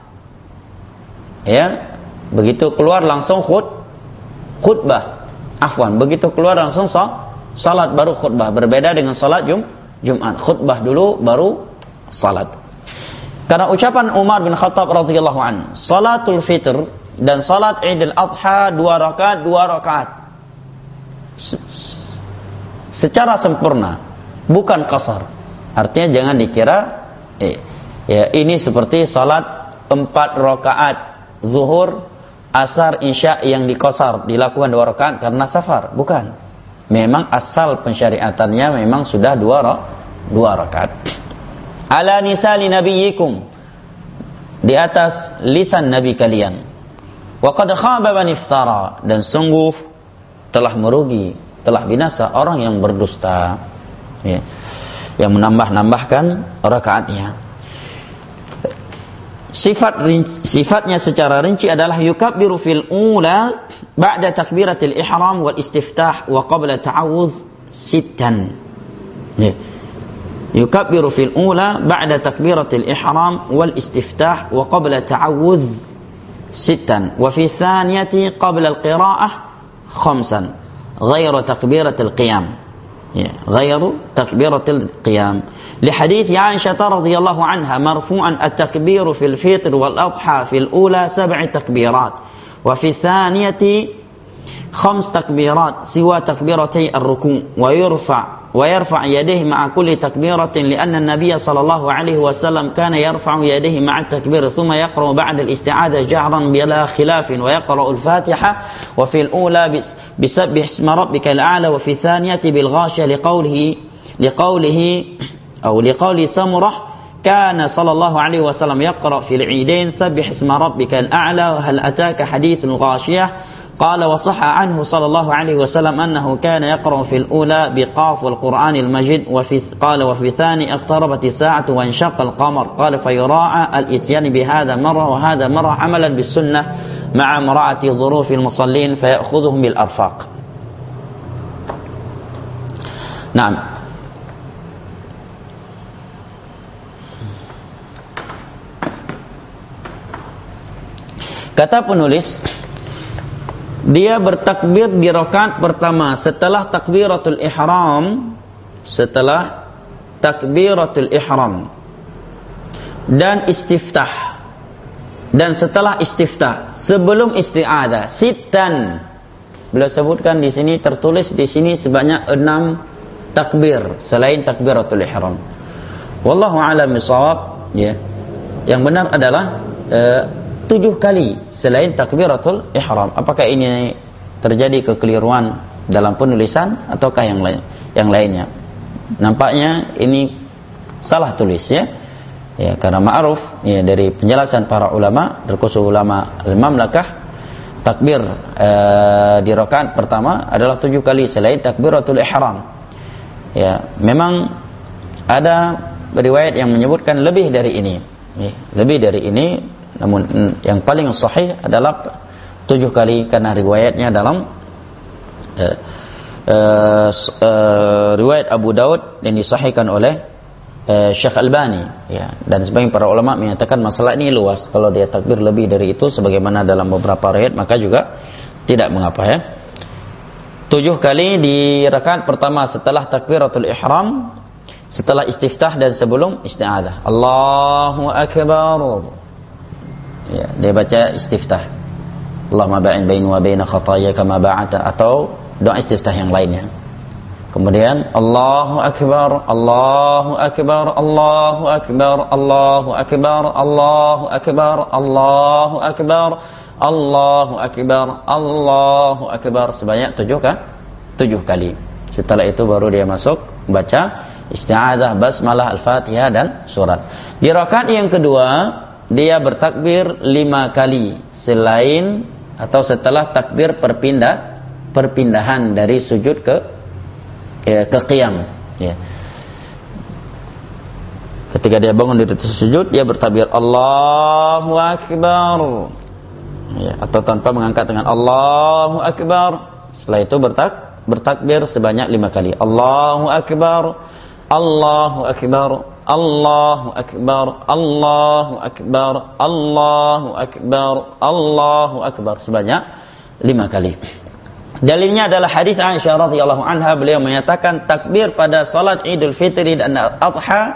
Ya, begitu keluar langsung khut khutbah. Afwan, begitu keluar langsung salat baru khutbah. Berbeda dengan salat Jum Jumat, khutbah dulu baru salat. Karena ucapan Umar bin Khattab radhiyallahu anhu, salatul fitr dan salat Idul Adha dua rakaat dua rakaat secara sempurna, bukan qasar. Artinya jangan dikira eh, ya ini seperti salat empat rakaat zuhur, asar, isya yang diqasar, dilakukan dua rakaat karena safar. Bukan. Memang asal pensyariatannya memang sudah dua dua rakaat. Ala nisali nabiyikum, di atas lisan nabi kalian. Wa qad khaba man iftara, dan sungguh telah merugi, telah binasa orang yang berdusta, ya, yang menambah-nambahkan rakaatnya. Sifat sifatnya secara rinci adalah yukabbiru fil ula ba'da takbiratil ihram wal istiftah wa qabla ta'awudz sittan. Ya. Yukabbiru fil ula ba'da takbiratil ihram wal istiftah wa qabla ta'awudz sittan wa fi thaniyati qabla al qira'ah khamsan ghairu takbiratil qiyam. Ya, ghairu takbiratil qiyam. لحديث عائشة رضي الله عنها مرفوعا التكبير في الفطر والأضحى في الأولى سبع تكبيرات وفي الثانية خمس تكبيرات سوى تكبيرتي الركوع ويرفع ويرفع يديه مع كل تكبيرة لأن النبي صلى الله عليه وسلم كان يرفع يديه مع التكبير ثم يقرأ بعد الاستعاذة جهرا بلا خلاف ويقرأ الفاتحة وفي الأولى بسبح اسم ربك الأعلى وفي الثانية بالغاشية لقوله لقوله أو لقول سمرة كان صلى الله عليه وسلم يقرأ في العيدين سبح اسم ربك الأعلى وهل أتاك حديث الغاشية قال وصح عنه صلى الله عليه وسلم أنه كان يقرأ في الأولى بقاف والقرآن المجيد وفي قال وفي ثاني اقتربت الساعة وانشق القمر قال فيراعى الإتيان بهذا مرة وهذا مرة عملا بالسنة مع مراعاة ظروف المصلين فيأخذهم بالأرفاق. نعم. Kata penulis, dia bertakbir di rakaat pertama setelah takbiratul ihram, setelah takbiratul ihram dan istiftah, dan setelah istiftah, sebelum isti'adzah, sittan. Beliau sebutkan di sini, tertulis di sini sebanyak enam takbir selain takbiratul ihram. Wallahu a'lam bishawab, ya. Yang benar adalah uh, tujuh kali selain takbiratul ihram. Apakah ini terjadi kekeliruan dalam penulisan ataukah yang lain yang lainnya? Nampaknya ini salah tulis, ya. Ya, karena ma'ruf ya dari penjelasan para ulama, terkhusus ulama al-mamlakah, takbir uh, di rakaat pertama adalah tujuh kali selain takbiratul ihram. Ya, memang ada riwayat yang menyebutkan lebih dari ini. Ya, lebih dari ini. Namun yang paling sahih adalah tujuh kali karena riwayatnya dalam uh, uh, uh, riwayat Abu Daud yang disahihkan oleh uh, Syekh Albani, ya. Dan sebagian para ulama menyatakan masalah ini luas. Kalau dia takbir lebih dari itu sebagaimana dalam beberapa riwayat maka juga tidak mengapa, ya. Tujuh kali di rakaat pertama setelah takbiratul ihram, setelah istiftah dan sebelum isti'adzah. Allahu akbar. Ya, dia baca istiftah. Allahumma ba'in baini wa baina khataayaka ma ba'ata, atau doa istiftah yang lainnya. Kemudian Allahu akbar, Allahu akbar, Allahu akbar, Allahu akbar, Allahu akbar, Allahu akbar, Allahu akbar, Allahu akbar sebanyak tujuh kan? Tujuh kali. Setelah itu baru dia masuk baca isti'adzah, basmalah, al-Fatihah dan surat. Di rakaat yang kedua dia bertakbir lima kali selain atau setelah takbir perpindah perpindahan dari sujud ke ya, ke qiyam, ya. Ketika dia bangun dari sujud dia bertakbir Allahu akbar, ya, atau tanpa mengangkat dengan Allahu akbar. Setelah itu bertak bertakbir sebanyak lima kali. Allahu akbar, Allahu akbar, Allahu akbar, Allahu akbar, Allahu akbar, Allahu akbar sebanyak lima kali. Dalilnya adalah hadis Aisyah radhiyallahu anha, beliau menyatakan takbir pada salat Idul Fitri dan Adha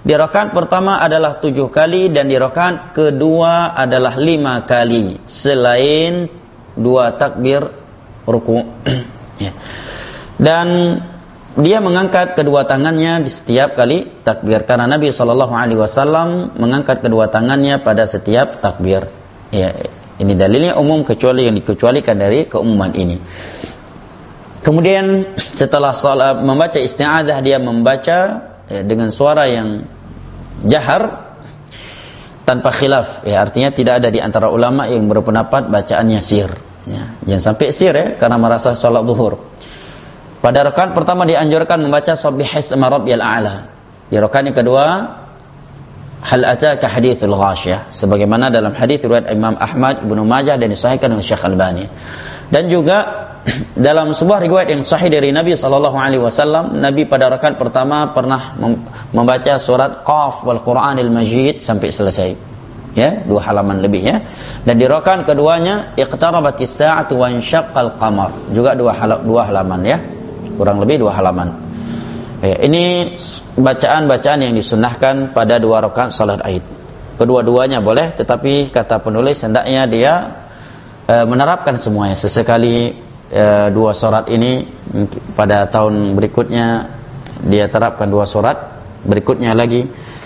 Di rakaat pertama adalah tujuh kali dan di rakaat kedua adalah lima kali selain dua takbir ruku'. Ya. Dan dia mengangkat kedua tangannya di setiap kali takbir karena Nabi sallallahu alaihi wasallam mengangkat kedua tangannya pada setiap takbir. Ya, ini dalilnya umum kecuali yang dikecualikan dari keumuman ini. Kemudian setelah salat membaca isti'adzah dia membaca ya, dengan suara yang jahar tanpa khilaf. Ya, artinya tidak ada di antara ulama yang berpendapat bacaannya sir. Ya, jangan sampai sir ya karena merasa salat zuhur. Pada rakaat pertama dianjurkan membaca Subbihisma Rabbiyal A'la. Di rakaat yang kedua, hal ataka hadithul ghasyah, sebagaimana dalam hadis riwayat Imam Ahmad, Ibnu Majah dan disahihkan oleh Syekh Albani. Dan juga dalam sebuah riwayat yang sahih dari Nabi sallallahu alaihi wasallam, Nabi pada rakaat pertama pernah membaca surat Qaf wal Qur'anil Majid sampai selesai. Ya, dua halaman lebih ya. Dan di rakaat keduanya iqtarabatis sa'atu wa insyaqqal qamar, juga dua halaman, dua halaman ya. Kurang lebih dua halaman. Ya, ini bacaan-bacaan yang disunnahkan pada dua rakaat salat Id. Kedua-duanya boleh, tetapi kata penulis hendaknya dia e, menerapkan semuanya. Sesekali e, dua surat ini pada tahun berikutnya dia terapkan dua surat berikutnya lagi.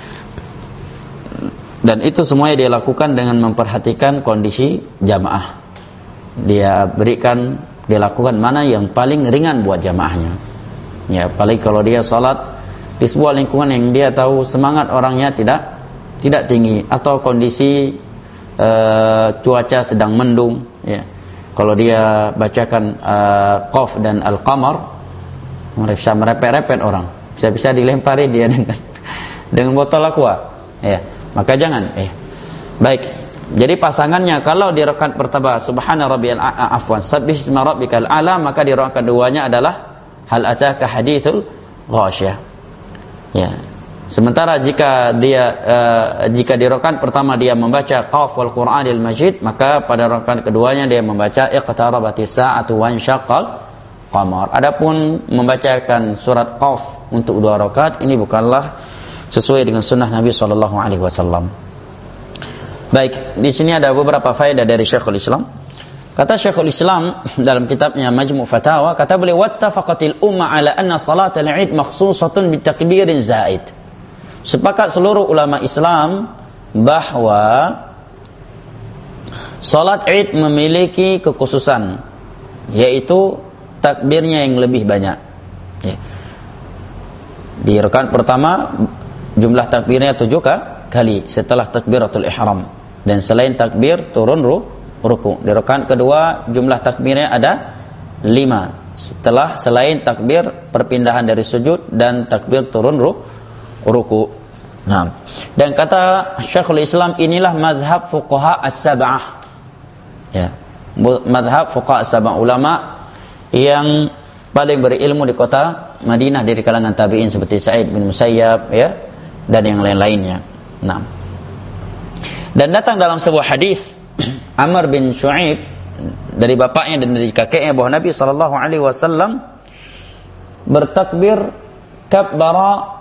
Dan itu semuanya dia lakukan dengan memperhatikan kondisi jamaah. Dia berikan dia lakukan mana yang paling ringan buat jamaahnya. Ya, paling kalau dia salat di sebuah lingkungan yang dia tahu semangat orangnya tidak tidak tinggi atau kondisi uh, cuaca sedang mendung, ya. Kalau dia bacakan uh, Qaf dan Al-Qamar, bisa merepet-repet orang. Bisa-bisa dilempari dia dengan dengan botol aqua. Ya, maka jangan. Eh. Baik. Jadi pasangannya kalau di rakaat pertama subhana rabbiyal afwan subbihisma rabbikal a'la, maka di rakaat keduanya adalah hal ataka hadithul ghasyah. Ya. Sementara jika dia uh, jika di rakaat pertama dia membaca Qaf wal Qur'anil Majid, maka pada rakaat keduanya dia membaca iqtarabatis sa'atu wa insyaqqal qamar. Adapun membacakan surat Qaf untuk dua rakaat ini bukanlah sesuai dengan sunnah Nabi sallallahu alaihi wasallam. Baik, di sini ada beberapa faedah dari Syekhul Islam. Kata Syekhul Islam dalam kitabnya Majmu' Fatawa, kata beliau wattafaqatil umma ala anna salatal Id makhsusatun bitakbirin zaid. Sepakat seluruh ulama Islam bahwa salat Id memiliki kekhususan, yaitu takbirnya yang lebih banyak. Ya. Di rakaat pertama jumlah takbirnya tujuh kali setelah takbiratul ihram, dan selain takbir turun ru, ruku. Di rakaat kedua jumlah takbirnya ada lima setelah selain takbir perpindahan dari sujud dan takbir turun ru, ruku. Nah, dan kata Syekhul Islam inilah mazhab fuqaha as-sab'ah. Ya, mazhab fuqaha as-sab'ah, ulama yang paling berilmu di kota Madinah dari kalangan tabi'in seperti Sa'id bin Musayyab ya, dan yang lain-lainnya. Nah, dan datang dalam sebuah hadis Amr bin Shu'aib dari bapaknya dan dari kakeknya bahwa Nabi sallallahu alaihi wasallam bertakbir kabbara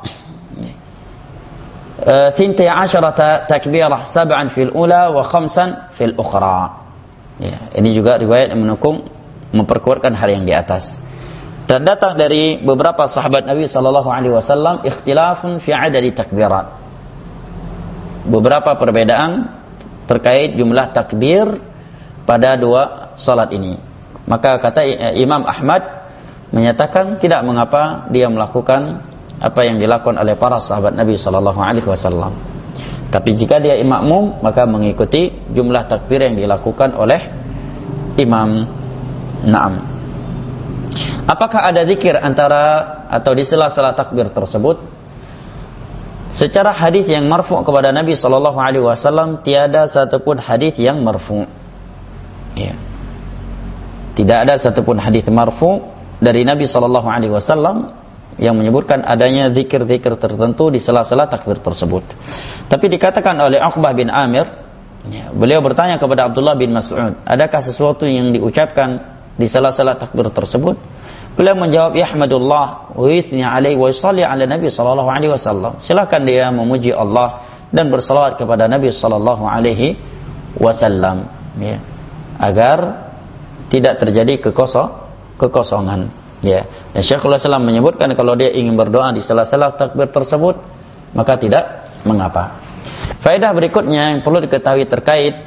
thintai asharata takbirah sab'an fil ula wa khamsan fil ukhra. Ya, ini juga riwayat yang mendukung memperkuatkan hal yang di atas. Dan datang dari beberapa sahabat Nabi sallallahu alaihi wasallam ikhtilafun fi adadi takbirat. Beberapa perbedaan terkait jumlah takbir pada dua salat ini. Maka kata Imam Ahmad menyatakan tidak mengapa dia melakukan apa yang dilakukan oleh para sahabat Nabi sallallahu alaihi wasallam. Tapi jika dia makmum maka mengikuti jumlah takbir yang dilakukan oleh imam. Naam. Apakah ada zikir antara atau di sela-sela takbir tersebut? Secara hadis yang marfu' kepada Nabi sallallahu alaihi wasallam tiada satupun hadis yang marfu'. Ya. Tidak ada satupun hadis marfu' dari Nabi sallallahu alaihi wasallam yang menyebutkan adanya zikir-zikir tertentu di sela-sela takbir tersebut. Tapi dikatakan oleh Uqbah bin Amir, ya, beliau bertanya kepada Abdullah bin Mas'ud, adakah sesuatu yang diucapkan di sela-sela takbir tersebut? Beliau menjawab, yahmadullah wa yuthni alaihi wa yusalli ala Nabi sallallahu alaihi wasallam. Silakan dia memuji Allah dan bersalawat kepada Nabi sallallahu alaihi wasallam, ya, agar tidak terjadi kekosong kekosongan, ya. Dan Syekhul Islam menyebutkan kalau dia ingin berdoa di sela-sela takbir tersebut, maka tidak mengapa. Faedah berikutnya yang perlu diketahui terkait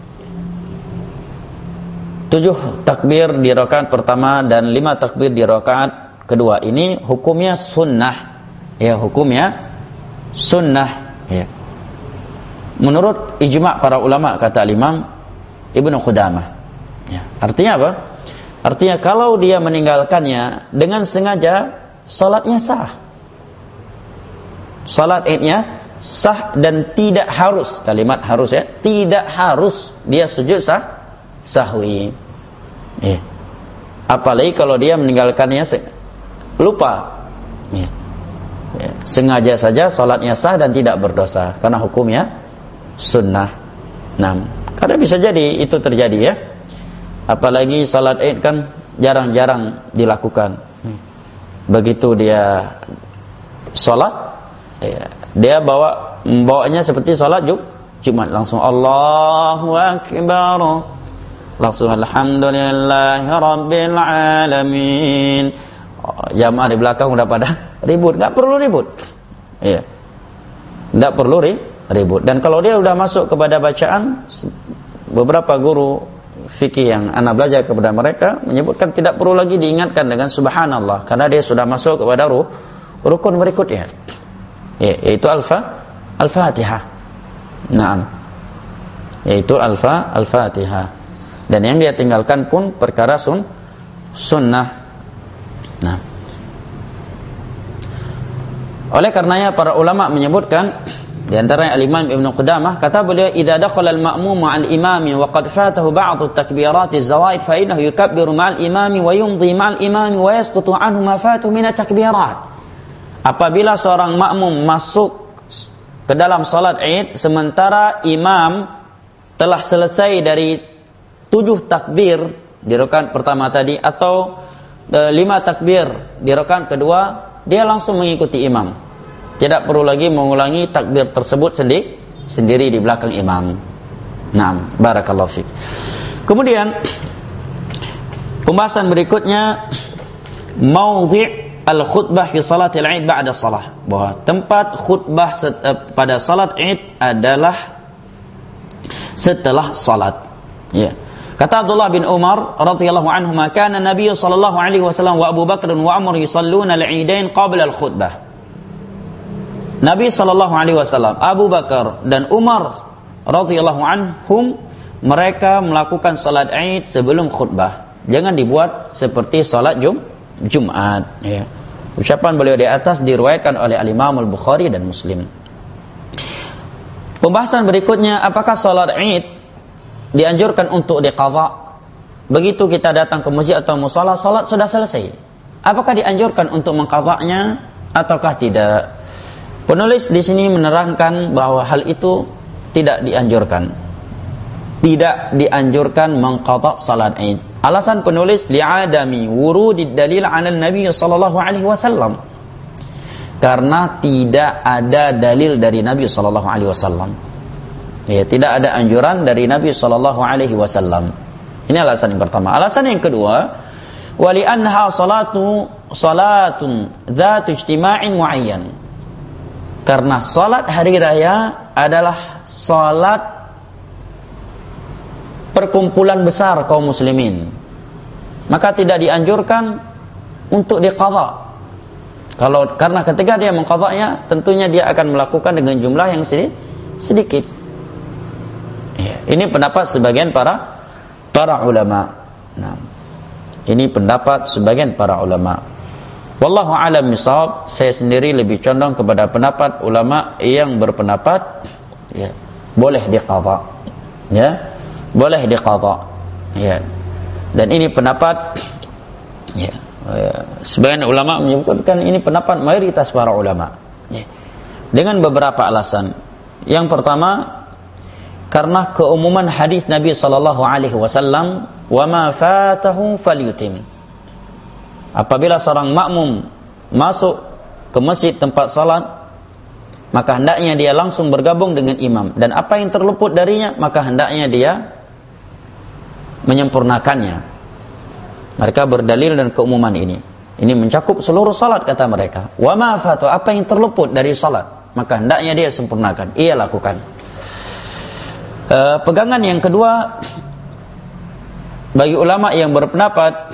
tujuh takbir di rakaat pertama dan lima takbir di rakaat kedua, ini hukumnya sunnah, ya, hukumnya sunnah, ya. Menurut ijma' para ulama, kata Imam Ibnu Qudamah, ya. Artinya apa? Artinya kalau dia meninggalkannya dengan sengaja, salatnya sah. Salat idnya sah dan tidak harus, kalimat harus, ya, tidak harus dia sujud sah sahwi. Ya. Apalagi kalau dia meninggalkannya lupa. Ya. Ya. Sengaja saja salatnya sah dan tidak berdosa karena hukumnya sunnah. Nah, karena bisa jadi itu terjadi, ya. Apalagi salat Id kan jarang-jarang dilakukan. Begitu dia salat, ya, dia bawa bawanya seperti salat Jumat, langsung Allahu Akbar, langsung alhamdulillahi rabbil alamin. Jamaah di belakang udah pada ribut, enggak perlu ribut. Iya. Enggak perlu ribut. Dan kalau dia udah masuk kepada bacaan, beberapa guru fikih yang anak belajar kepada mereka menyebutkan tidak perlu lagi diingatkan dengan subhanallah karena dia sudah masuk kepada ruh, rukun berikutnya, ya, yaitu alfa al-Fatihah. Naam. Yaitu alfa al-Fatihah. Dan yang dia tinggalkan pun perkara sun sunnah. Nah. Oleh karenanya para ulama menyebutkan, di antaranya Al-Imam Ibnu Qudamah, kata beliau, idza dakhala al-ma'mum ma'al imami wa qad fatahu ba'd at-takbirat az-zawaid fa innahu yukabbiru ma'al imami wa yumdi ma'al imami wa yasqutu anhu ma fatahu min at-takbirat. Apabila seorang makmum masuk ke dalam salat Id sementara imam telah selesai dari tujuh takbir di rakaat pertama tadi atau e, lima takbir di rakaat kedua, dia langsung mengikuti imam. Tidak perlu lagi mengulangi takbir tersebut sendiri, sendiri di belakang imam. Naam, barakallahu fiik. Kemudian pembahasan berikutnya, maudhi' al-khutbah fi salatil Id ba'da salah, bahwa tempat khutbah pada salat Id adalah setelah salat. Ya. Kata Abdullah bin Umar radhiyallahu anhu, kana Nabi sallallahu alaihi wasallam wa Abu Bakr wa Umar yusalluna al-Idain qabla al-khutbah. Nabi sallallahu alaihi wasallam, Abu Bakar dan Umar radhiyallahu anhum, mereka melakukan salat Id sebelum khutbah. Jangan dibuat seperti salat Jum Jumat, ya. Ucapan beliau di atas diriwayatkan oleh Al-Imam Al-Bukhari dan Muslim. Pembahasan berikutnya, apakah salat Id dianjurkan untuk diqadha? Begitu kita datang ke masjid atau musala, salat sudah selesai, apakah dianjurkan untuk mengqadhanya ataukah tidak? Penulis di sini menerangkan bahwa hal itu tidak dianjurkan. Tidak dianjurkan mengqadha salat Id. Alasan penulis, li'adami wurudid dalil 'ala Nabi sallallahu alaihi wasallam. Karena tidak ada dalil dari Nabi sallallahu alaihi wasallam. Ya, tidak ada anjuran dari Nabi sallallahu alaihi wasallam. Ini alasan yang pertama. Alasan yang kedua, wa li'annaha salatu salatun dzatu ijtima'in muayyan. Karena salat hari raya adalah salat perkumpulan besar kaum muslimin, maka tidak dianjurkan untuk diqadha. Kalau karena ketika dia mengqadhanya, tentunya dia akan melakukan dengan jumlah yang sedikit. Ya, ini pendapat sebagian para para ulama. Nah, ini pendapat sebagian para ulama. Wallahu a'lam bishawab. Saya sendiri lebih condong kepada pendapat ulama yang berpendapat, ya, boleh diqadha, ya, boleh diqadha, ya. Dan ini pendapat, ya, sebagian ulama menyebutkan ini pendapat mayoritas para ulama, ya, dengan beberapa alasan. Yang pertama, karena keumuman hadis Nabi sallallahu alaihi wasallam, wa ma fatahu falyutim. apabila seorang makmum masuk ke masjid tempat salat, maka hendaknya dia langsung bergabung dengan imam, dan apa yang terluput darinya maka hendaknya dia menyempurnakannya. Mereka berdalil dan keumuman ini. Ini mencakup seluruh salat kata mereka. Wa ma fatu, apa yang terluput dari salat maka hendaknya dia sempurnakan, ia lakukan. E, pegangan yang kedua, bagi ulama yang berpendapat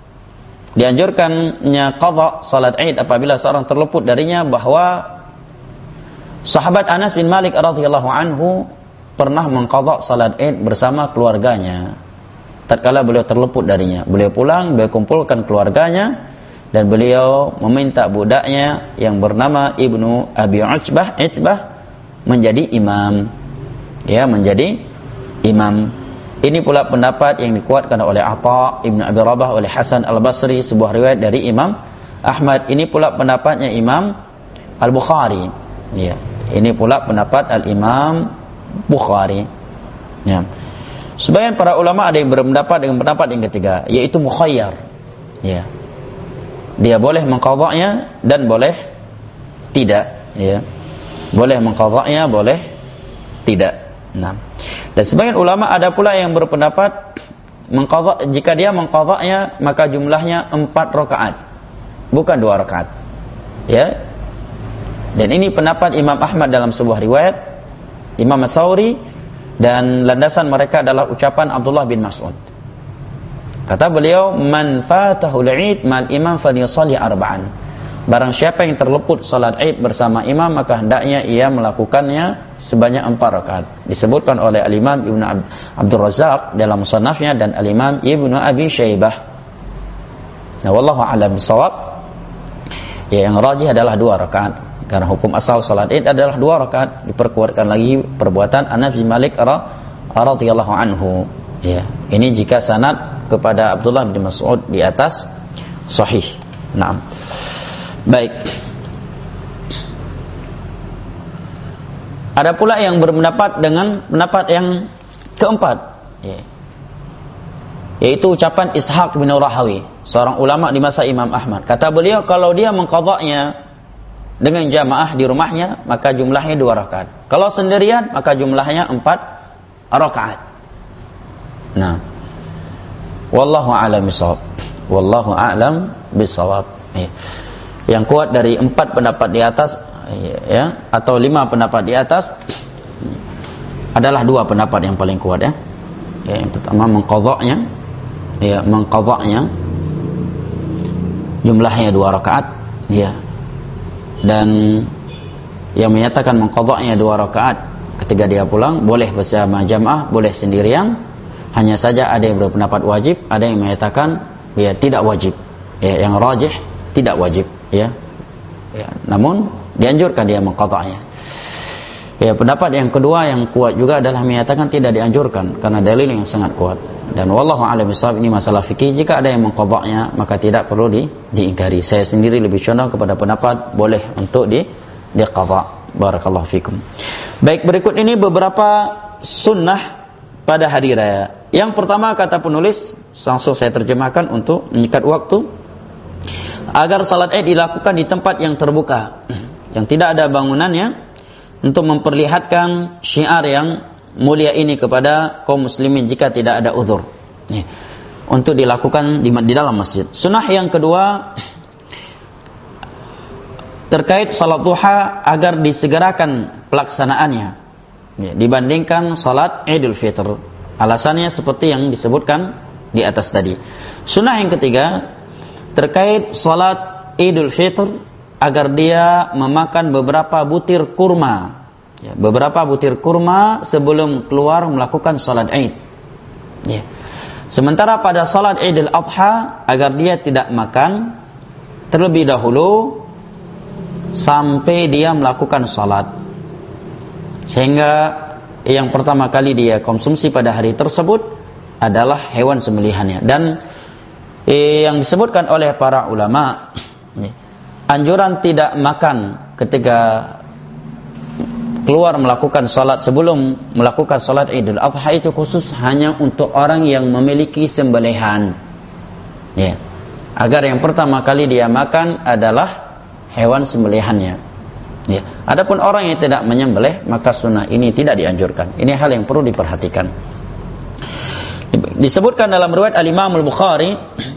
dianjurkannya qadha salat Id apabila seorang terluput darinya, bahwa sahabat Anas bin Malik radhiyallahu anhu pernah mengqadha salat Id bersama keluarganya. Tatkala beliau terluput darinya, beliau pulang, beliau kumpulkan keluarganya, dan beliau meminta budaknya yang bernama Ibnu Abi Utsbah, Utsbah menjadi imam. Ya, menjadi imam. Ini pula pendapat yang dikuatkan oleh Atha Ibnu Abi Rabah, oleh Hasan Al-Basri, sebuah riwayat dari Imam Ahmad. Ini pula pendapatnya Imam Al-Bukhari. Ya, ini pula pendapat Al-Imam Bukhari. Ya. Sebagian para ulama ada yang berpendapat dengan pendapat yang ketiga, yaitu mukhayyar. Ya. Dia boleh mengqadha'nya dan boleh tidak, ya. Boleh mengqadha'nya, boleh tidak. Nah, dan sebagian ulama ada pula yang berpendapat mengqadha', jika dia mengqadha'nya maka jumlahnya empat rakaat, bukan dua rakaat. Ya. Dan ini pendapat Imam Ahmad dalam sebuah riwayat, Imam As-Sauri, dan landasan mereka adalah ucapan Abdullah bin Mas'ud. Kata beliau, man fatahul Id mal imam falyusalli arba'an. Barang siapa yang terluput salat Id bersama imam, maka hendaknya ia melakukannya sebanyak empat rakaat. Disebutkan oleh Al-Imam Ibnu Abdul Razzaq dalam musannafnya dan Al-Imam Ibnu Abi Syaibah. Nah, wallahu a'lam bishawab. Ya, yang rajih adalah dua rakaat, karena hukum asal salat Id adalah dua rakaat. Diperkuatkan lagi perbuatan Anas bin Malik radhiyallahu anhu. Ya, ini jika sanad kepada Abdullah bin Mas'ud di atas sahih. Naam. Baik. Ada pula yang berpendapat dengan pendapat yang keempat, ya, yaitu ucapan Ishaq bin Rahawi, seorang ulama di masa Imam Ahmad. Kata beliau, kalau dia mengqadha'nya dengan jamaah di rumahnya, maka jumlahnya dua rakaat. Kalau sendirian, maka jumlahnya empat rakaat. Nah, wallahu a'lam bishawab. Wallahu a'lam bishawab. Ya. Yang kuat dari empat pendapat di atas, ya, atau lima pendapat di atas, adalah dua pendapat yang paling kuat, ya. Ya, yang pertama mengqadha'nya, ya, mengqadha'nya jumlahnya dua rakaat, ya. Dan yang menyatakan mengqadha'nya dua rakaat ketika dia pulang, boleh bersama jamaah, boleh sendirian. Hanya saja ada yang berpendapat wajib, ada yang menyatakan ya tidak wajib. Ya, yang rajih tidak wajib, ya. Ya, namun dianjurkan dia mengqadha'nya. Ya, pendapat yang kedua yang kuat juga adalah menyatakan tidak dianjurkan karena dalil yang sangat kuat. Dan wallahu a'lam bishawab, ini masalah fikih. Jika ada yang mengqadha'nya maka tidak perlu di, diingkari. Saya sendiri lebih condong kepada pendapat boleh untuk di diqadha'. Barakallahu fikum. Baik, berikut ini beberapa sunnah pada hari raya. Yang pertama, kata penulis, langsung saya terjemahkan untuk menyikat waktu, agar salat Id dilakukan di tempat yang terbuka, yang tidak ada bangunannya, untuk memperlihatkan syiar yang mulia ini kepada kaum muslimin jika tidak ada uzur, ya, untuk dilakukan di, di dalam masjid. Sunnah yang kedua terkait salat duha, agar disegerakan pelaksanaannya, ya, dibandingkan salat Idul Fitr. Alasannya seperti yang disebutkan di atas tadi. Sunnah yang ketiga terkait salat Idul Fitr, agar dia memakan beberapa butir kurma, ya, beberapa butir kurma sebelum keluar melakukan salat Id. Ya. Sementara pada salat Idul Adha, agar dia tidak makan terlebih dahulu sampai dia melakukan salat, sehingga yang pertama kali dia konsumsi pada hari tersebut adalah hewan sembelihannya. Dan eh, yang disebutkan oleh para ulama, eh, anjuran tidak makan ketika keluar melakukan salat, sebelum melakukan salat Idul Adha, itu khusus hanya untuk orang yang memiliki sembelihan, ya. agar yang pertama kali dia makan adalah hewan sembelihannya. Ya. Adapun orang yang tidak menyembelih, maka sunnah ini tidak dianjurkan. Ini hal yang perlu diperhatikan. Disebutkan dalam riwayat Al-Imam Al-Bukhari,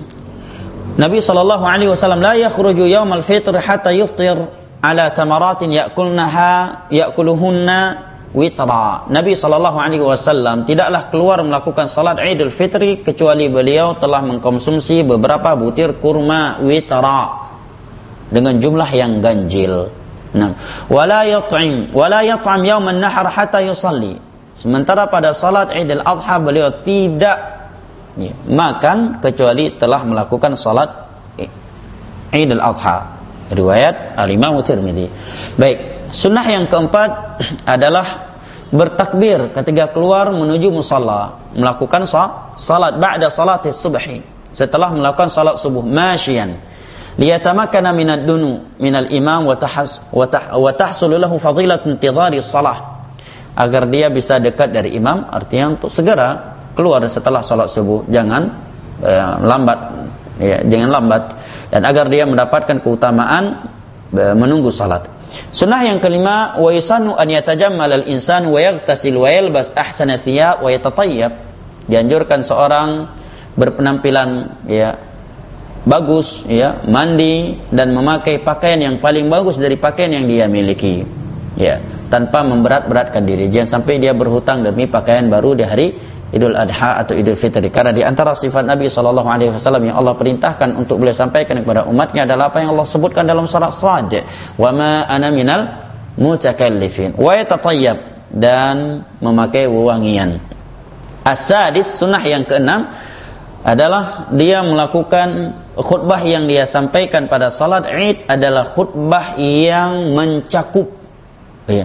Nabi sallallahu alaihi wasallam la yakhruju yaum al-fitr hatta yuftir ala tamaratin ya'kulnaha ya'kuluhunna witra. Nabi sallallahu alaihi wasallam tidaklah keluar melakukan salat Idul Fitri kecuali beliau telah mengkonsumsi beberapa butir kurma witra dengan jumlah yang ganjil. Nah, wala yat'im wala yat'am yaum an-nahr hatta yusalli. Sementara pada salat Idul Adha beliau tidak ya, makan kecuali telah melakukan salat Idul Adha. Riwayat Al-Imam Tirmidzi. Baik, sunnah yang keempat adalah bertakbir ketika keluar menuju musalla, melakukan salat ba'da salati subhi, setelah melakukan salat subuh, masyian liyatamakkana minad dunu minal imam wa tahas wa tahsul lahu fadilatu intidhari shalah, agar dia bisa dekat dari imam, artinya untuk segera keluar setelah salat subuh, jangan eh, lambat ya, jangan lambat, dan agar dia mendapatkan keutamaan eh, menunggu salat. Sunnah yang kelima, wa yusannu an yatajammal al-insan wa yaghtasil wa yalbas ahsana thiyab wa yatatayyab. Dianjurkan seorang berpenampilan ya bagus ya, mandi dan memakai pakaian yang paling bagus dari pakaian yang dia miliki. Ya, tanpa memberat-beratkan diri. Jangan sampai dia berhutang demi pakaian baru di hari Idul Adha atau Idul Fitri. Karena di antara sifat Nabi sallallahu alaihi wasallam yang Allah perintahkan untuk beliau sampaikan kepada umatnya adalah apa yang Allah sebutkan dalam surat Shad, "Wa ma ana minal mutakallifin." Wa yatatayyab, dan memakai wewangian. As-sadis, sunnah yang keenam adalah dia melakukan khutbah yang dia sampaikan pada salat Id adalah khutbah yang mencakup ya,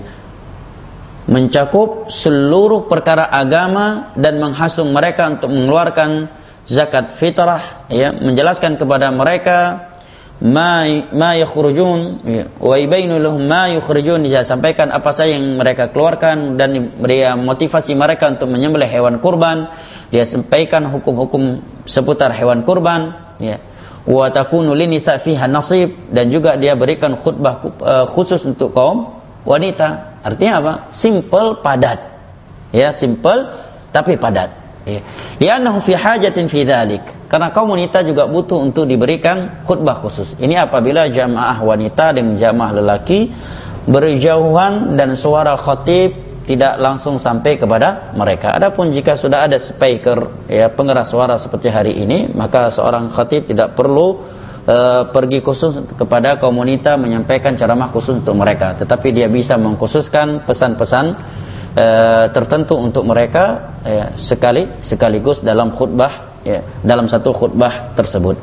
mencakup seluruh perkara agama dan menghasung mereka untuk mengeluarkan zakat fitrah ya, menjelaskan kepada mereka ma ma yakhrujun ya, wa yubayyinu lahum ma yukhrijun, dia sampaikan apa saja yang mereka keluarkan dan dia motivasi mereka untuk menyembelih hewan kurban, dia sampaikan hukum-hukum seputar hewan kurban ya, wa takunu linisa fiha nasib, dan juga dia berikan khutbah uh, khusus untuk kaum wanita. Artinya apa? Simple, padat. Ya, simple tapi padat. Ya. Li'annahu fi hajatin fi dzalik. Karena kaum wanita juga butuh untuk diberikan khutbah khusus. Ini apabila jamaah wanita dan jamaah lelaki berjauhan dan suara khatib tidak langsung sampai kepada mereka. Adapun jika sudah ada speaker ya, pengeras suara seperti hari ini, maka seorang khatib tidak perlu Uh, pergi khusus kepada kaum wanita menyampaikan ceramah khusus untuk mereka, tetapi dia bisa mengkhususkan pesan-pesan uh, tertentu untuk mereka ya, sekali sekaligus dalam khutbah ya, dalam satu khutbah tersebut.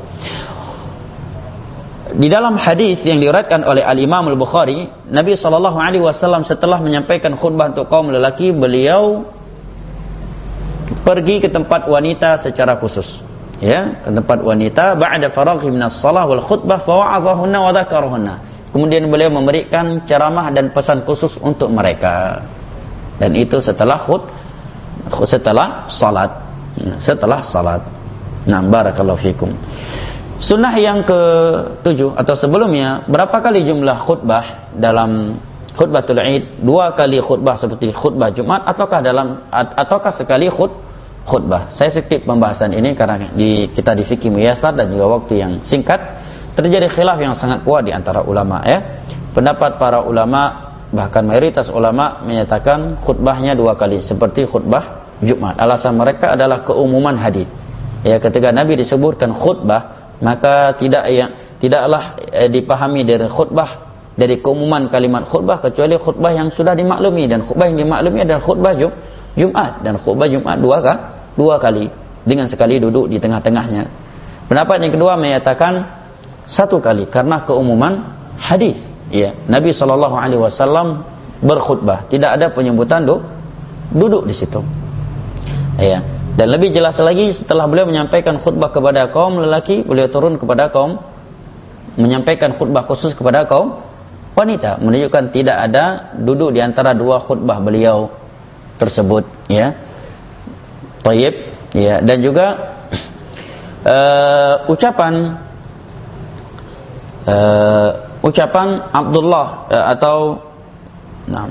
Di dalam hadis yang diriwayatkan oleh Al-Imam Al-Bukhari, Nabi sallallahu alaihi wasallam setelah menyampaikan khutbah untuk kaum lelaki, beliau pergi ke tempat wanita secara khusus. Ya, ke tempat wanita ba'da faraghi minas shalah wal khutbah fa wa'adhahunna wa dzakaruhunna. Kemudian beliau memberikan ceramah dan pesan khusus untuk mereka. Dan itu setelah khut setelah salat. Setelah salat. Nah, barakallahu fikum. Sunnah yang ketujuh atau sebelumnya, berapa kali jumlah khutbah dalam khutbatul Id? Dua kali khutbah seperti khutbah Jumat, ataukah dalam ataukah sekali khut khutbah? Saya skip pembahasan ini karena di, kita di fikih muyassar dan juga waktu yang singkat. Terjadi khilaf yang sangat kuat di antara ulama ya. Pendapat para ulama, bahkan mayoritas ulama menyatakan khutbahnya dua kali seperti khutbah Jumat. Alasan mereka adalah keumuman hadis. Ya, ketika Nabi disebutkan khutbah, maka tidak yang tidaklah eh, dipahami dari khutbah dari keumuman kalimat khutbah kecuali khutbah yang sudah dimaklumi, dan khutbah yang dimaklumi adalah khutbah Jum Jumat, dan khutbah Jumat dua kali, dua kali dengan sekali duduk di tengah-tengahnya. Pendapat yang kedua menyatakan satu kali karena keumuman hadis. Ya, Nabi sallallahu alaihi wasallam berkhutbah, tidak ada penyebutan du, duduk di situ. Ya, dan lebih jelas lagi setelah beliau menyampaikan khutbah kepada kaum lelaki, beliau turun kepada kaum menyampaikan khutbah khusus kepada kaum wanita, menunjukkan tidak ada duduk di antara dua khutbah beliau tersebut ya. Thayyib ya, dan juga uh, ucapan uh, ucapan Abdullah uh, atau nah,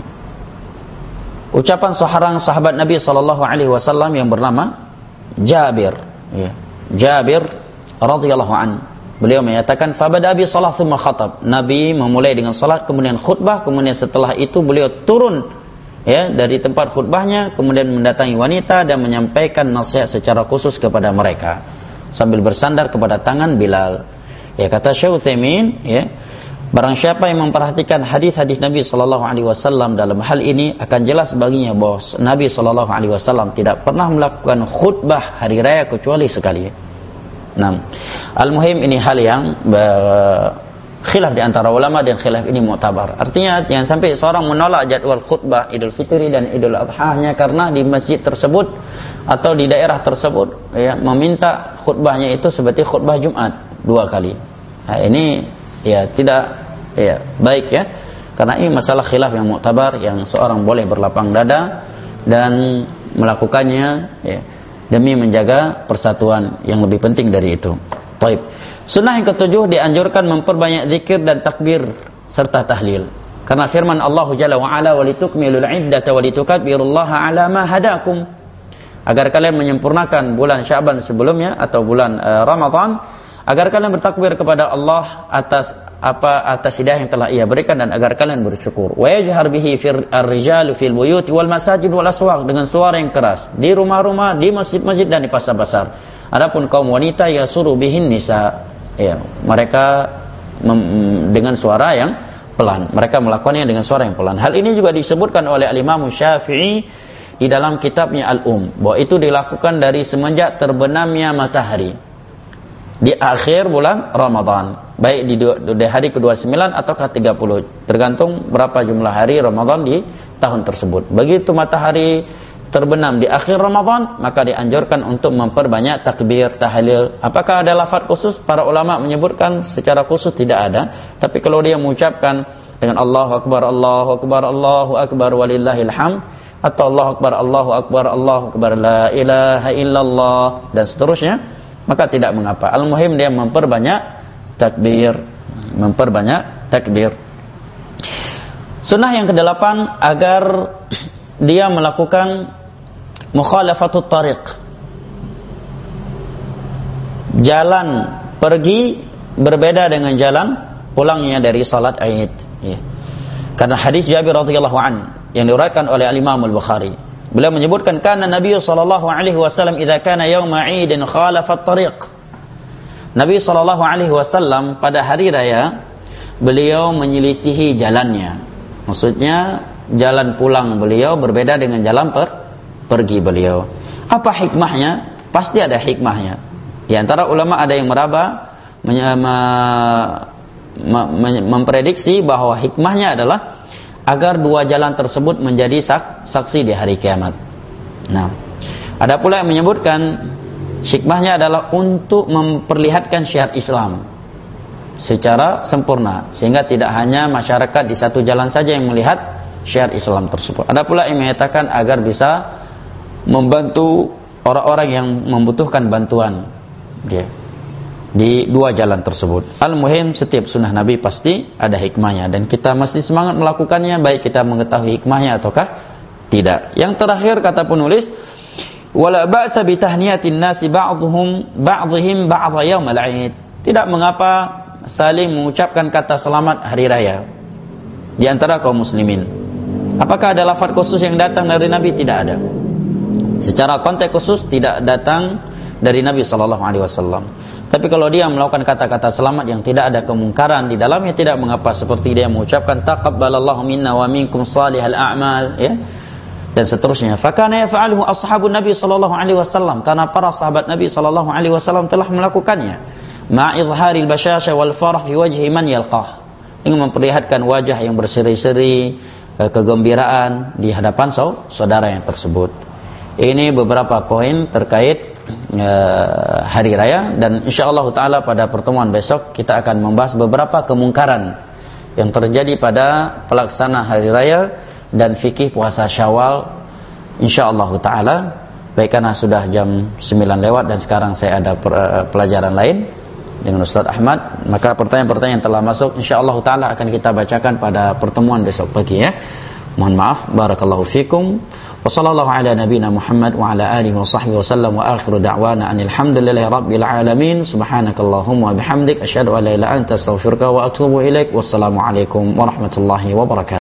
ucapan seorang sahabat Nabi sallallahu alaihi wasallam yang bernama Jabir, ya. Jabir radhiyallahu an. Beliau menyatakan fabada bi shalah tsumma khatab. Nabi memulai dengan salat kemudian khutbah, kemudian setelah itu beliau turun ya dari tempat khutbahnya kemudian mendatangi wanita dan menyampaikan nasihat secara khusus kepada mereka sambil bersandar kepada tangan Bilal. Ya, kata Syekh Utsaimin, ya, barang siapa yang memperhatikan hadis-hadis Nabi sallallahu alaihi wasallam dalam hal ini akan jelas baginya bahwa Nabi sallallahu alaihi wasallam tidak pernah melakukan khutbah hari raya kecuali sekali. Nah, al-muhim ini hal yang uh, khilaf di antara ulama dan khilaf ini mu'tabar. Artinya jangan sampai seorang menolak jadwal khutbah Idul Fitri dan Idul Adha hanya karena di masjid tersebut atau di daerah tersebut ya meminta khutbahnya itu seperti khutbah Jumat dua kali. Nah, ini ya tidak ya baik ya. Karena ini masalah khilaf yang mu'tabar yang seorang boleh berlapang dada dan melakukannya ya demi menjaga persatuan yang lebih penting dari itu. Baik. Sunnah yang ketujuh dianjurkan memperbanyak zikir dan takbir serta tahlil. Karena firman Allah Jalla wa Ala walitukmilul iddata walitukabbirullaha ala ma hadakum. Agar kalian menyempurnakan bulan Sya'ban sebelumnya atau bulan uh, Ramadan, agar kalian bertakbir kepada Allah atas apa atas hidayah yang telah Ia berikan dan agar kalian bersyukur. Wa yajhar bihi fir ar-rijalu fil buyuti wal masajid wal aswaq, dengan suara yang keras di rumah-rumah, di masjid-masjid dan di pasar-pasar. Adapun kaum wanita yasuru bihin nisa, ya, mereka mem- dengan suara yang pelan. Mereka melakukannya dengan suara yang pelan. Hal ini juga disebutkan oleh Al-Imam Syafi'i di dalam kitabnya Al-Um, bahwa itu dilakukan dari semenjak terbenamnya matahari di akhir bulan Ramadan, baik di, di hari ke dua puluh sembilan atau ke tiga puluh, tergantung berapa jumlah hari Ramadan di tahun tersebut. Begitu matahari terbenam di akhir Ramadan, maka dianjurkan untuk memperbanyak takbir, tahlil. Apakah ada lafaz khusus? Para ulama menyebutkan secara khusus tidak ada, tapi kalau dia mengucapkan dengan Allahu Akbar, Allahu Akbar, Allahu Akbar walillahil hamd, atau Allahu Akbar, Allahu Akbar, Allahu Akbar, la ilaha illallah dan seterusnya, maka tidak mengapa. Al-muhim dia memperbanyak takbir, memperbanyak takbir. Sunnah yang kedelapan agar dia melakukan mukhalafatut tariq, jalan pergi berbeda dengan jalan pulangnya dari salat Id. Ya. Karena hadis Jabir radhiyallahu an yang diriwayatkan oleh Imam Al-Bukhari, beliau menyebutkan kana Nabi sallallahu alaihi wasallam idza kana yauma 'idin khalafat tariq. Nabi sallallahu alaihi wasallam pada hari raya beliau menyelisihi jalannya. Maksudnya jalan pulang beliau berbeda dengan jalan per, pergi beliau. Apa hikmahnya? Pasti ada hikmahnya. Di antara ulama ada yang meraba menye, me, me, me, memprediksi bahwa hikmahnya adalah agar dua jalan tersebut menjadi sak, saksi di hari kiamat. Nah, ada pula yang menyebutkan hikmahnya adalah untuk memperlihatkan syiar Islam secara sempurna, sehingga tidak hanya masyarakat di satu jalan saja yang melihat syiar Islam tersebut. Ada pula yang menyatakan agar bisa membantu orang-orang yang membutuhkan bantuan dia di dua jalan tersebut. Al-muhim setiap sunnah Nabi pasti ada hikmahnya dan kita mesti semangat melakukannya, baik kita mengetahui hikmahnya ataukah tidak. Yang terakhir kata penulis, wala ba'sa bi tahniyatin nasi ba'dhum ba'dhim ba'dha yaumil 'id. Tidak mengapa saling mengucapkan kata selamat hari raya di antara kaum muslimin. Apakah ada lafaz khusus yang datang dari Nabi? Tidak ada. Secara konteks khusus tidak datang dari Nabi sallallahu alaihi wasallam. Tapi kalau dia melakukan kata-kata selamat yang tidak ada kemungkaran di dalamnya, tidak mengapa, seperti dia mengucapkan taqabbalallahu minna wa minkum salihal a'mal, ya, dan seterusnya. Fakana yaf'aluhu ashabun Nabi sallallahu alaihi wasallam, karena para sahabat Nabi sallallahu alaihi wasallam telah melakukannya. Ma'idharil basyasha wal farah fi wajhi man yalqah, dengan memperlihatkan wajah yang berseri-seri kegembiraan di hadapan saudara yang tersebut. Ini beberapa poin terkait uh, hari raya, dan insyaallah taala pada pertemuan besok kita akan membahas beberapa kemungkaran yang terjadi pada pelaksana hari raya dan fikih puasa Syawal insyaallah taala. Baik, karena sudah jam sembilan lewat dan sekarang saya ada pelajaran lain, dengan Ustaz Ahmad. Maka pertanyaan-pertanyaan yang telah masuk insyaallah taala akan kita bacakan pada pertemuan besok pagi ya. Mohon maaf. Barakallahu fikum. Wa sallallahu ala nabiyyina Muhammad wa ala alihi wa sahbihi wa sallam wa akhiru da'wana anil hamdulillahi rabbil alamin. Subhanakallahumma wa bihamdik asyhadu an la ilaha illa anta astaghfiruka wa atubu ilaik. Wassalamu alaikum warahmatullahi wabarakatuh.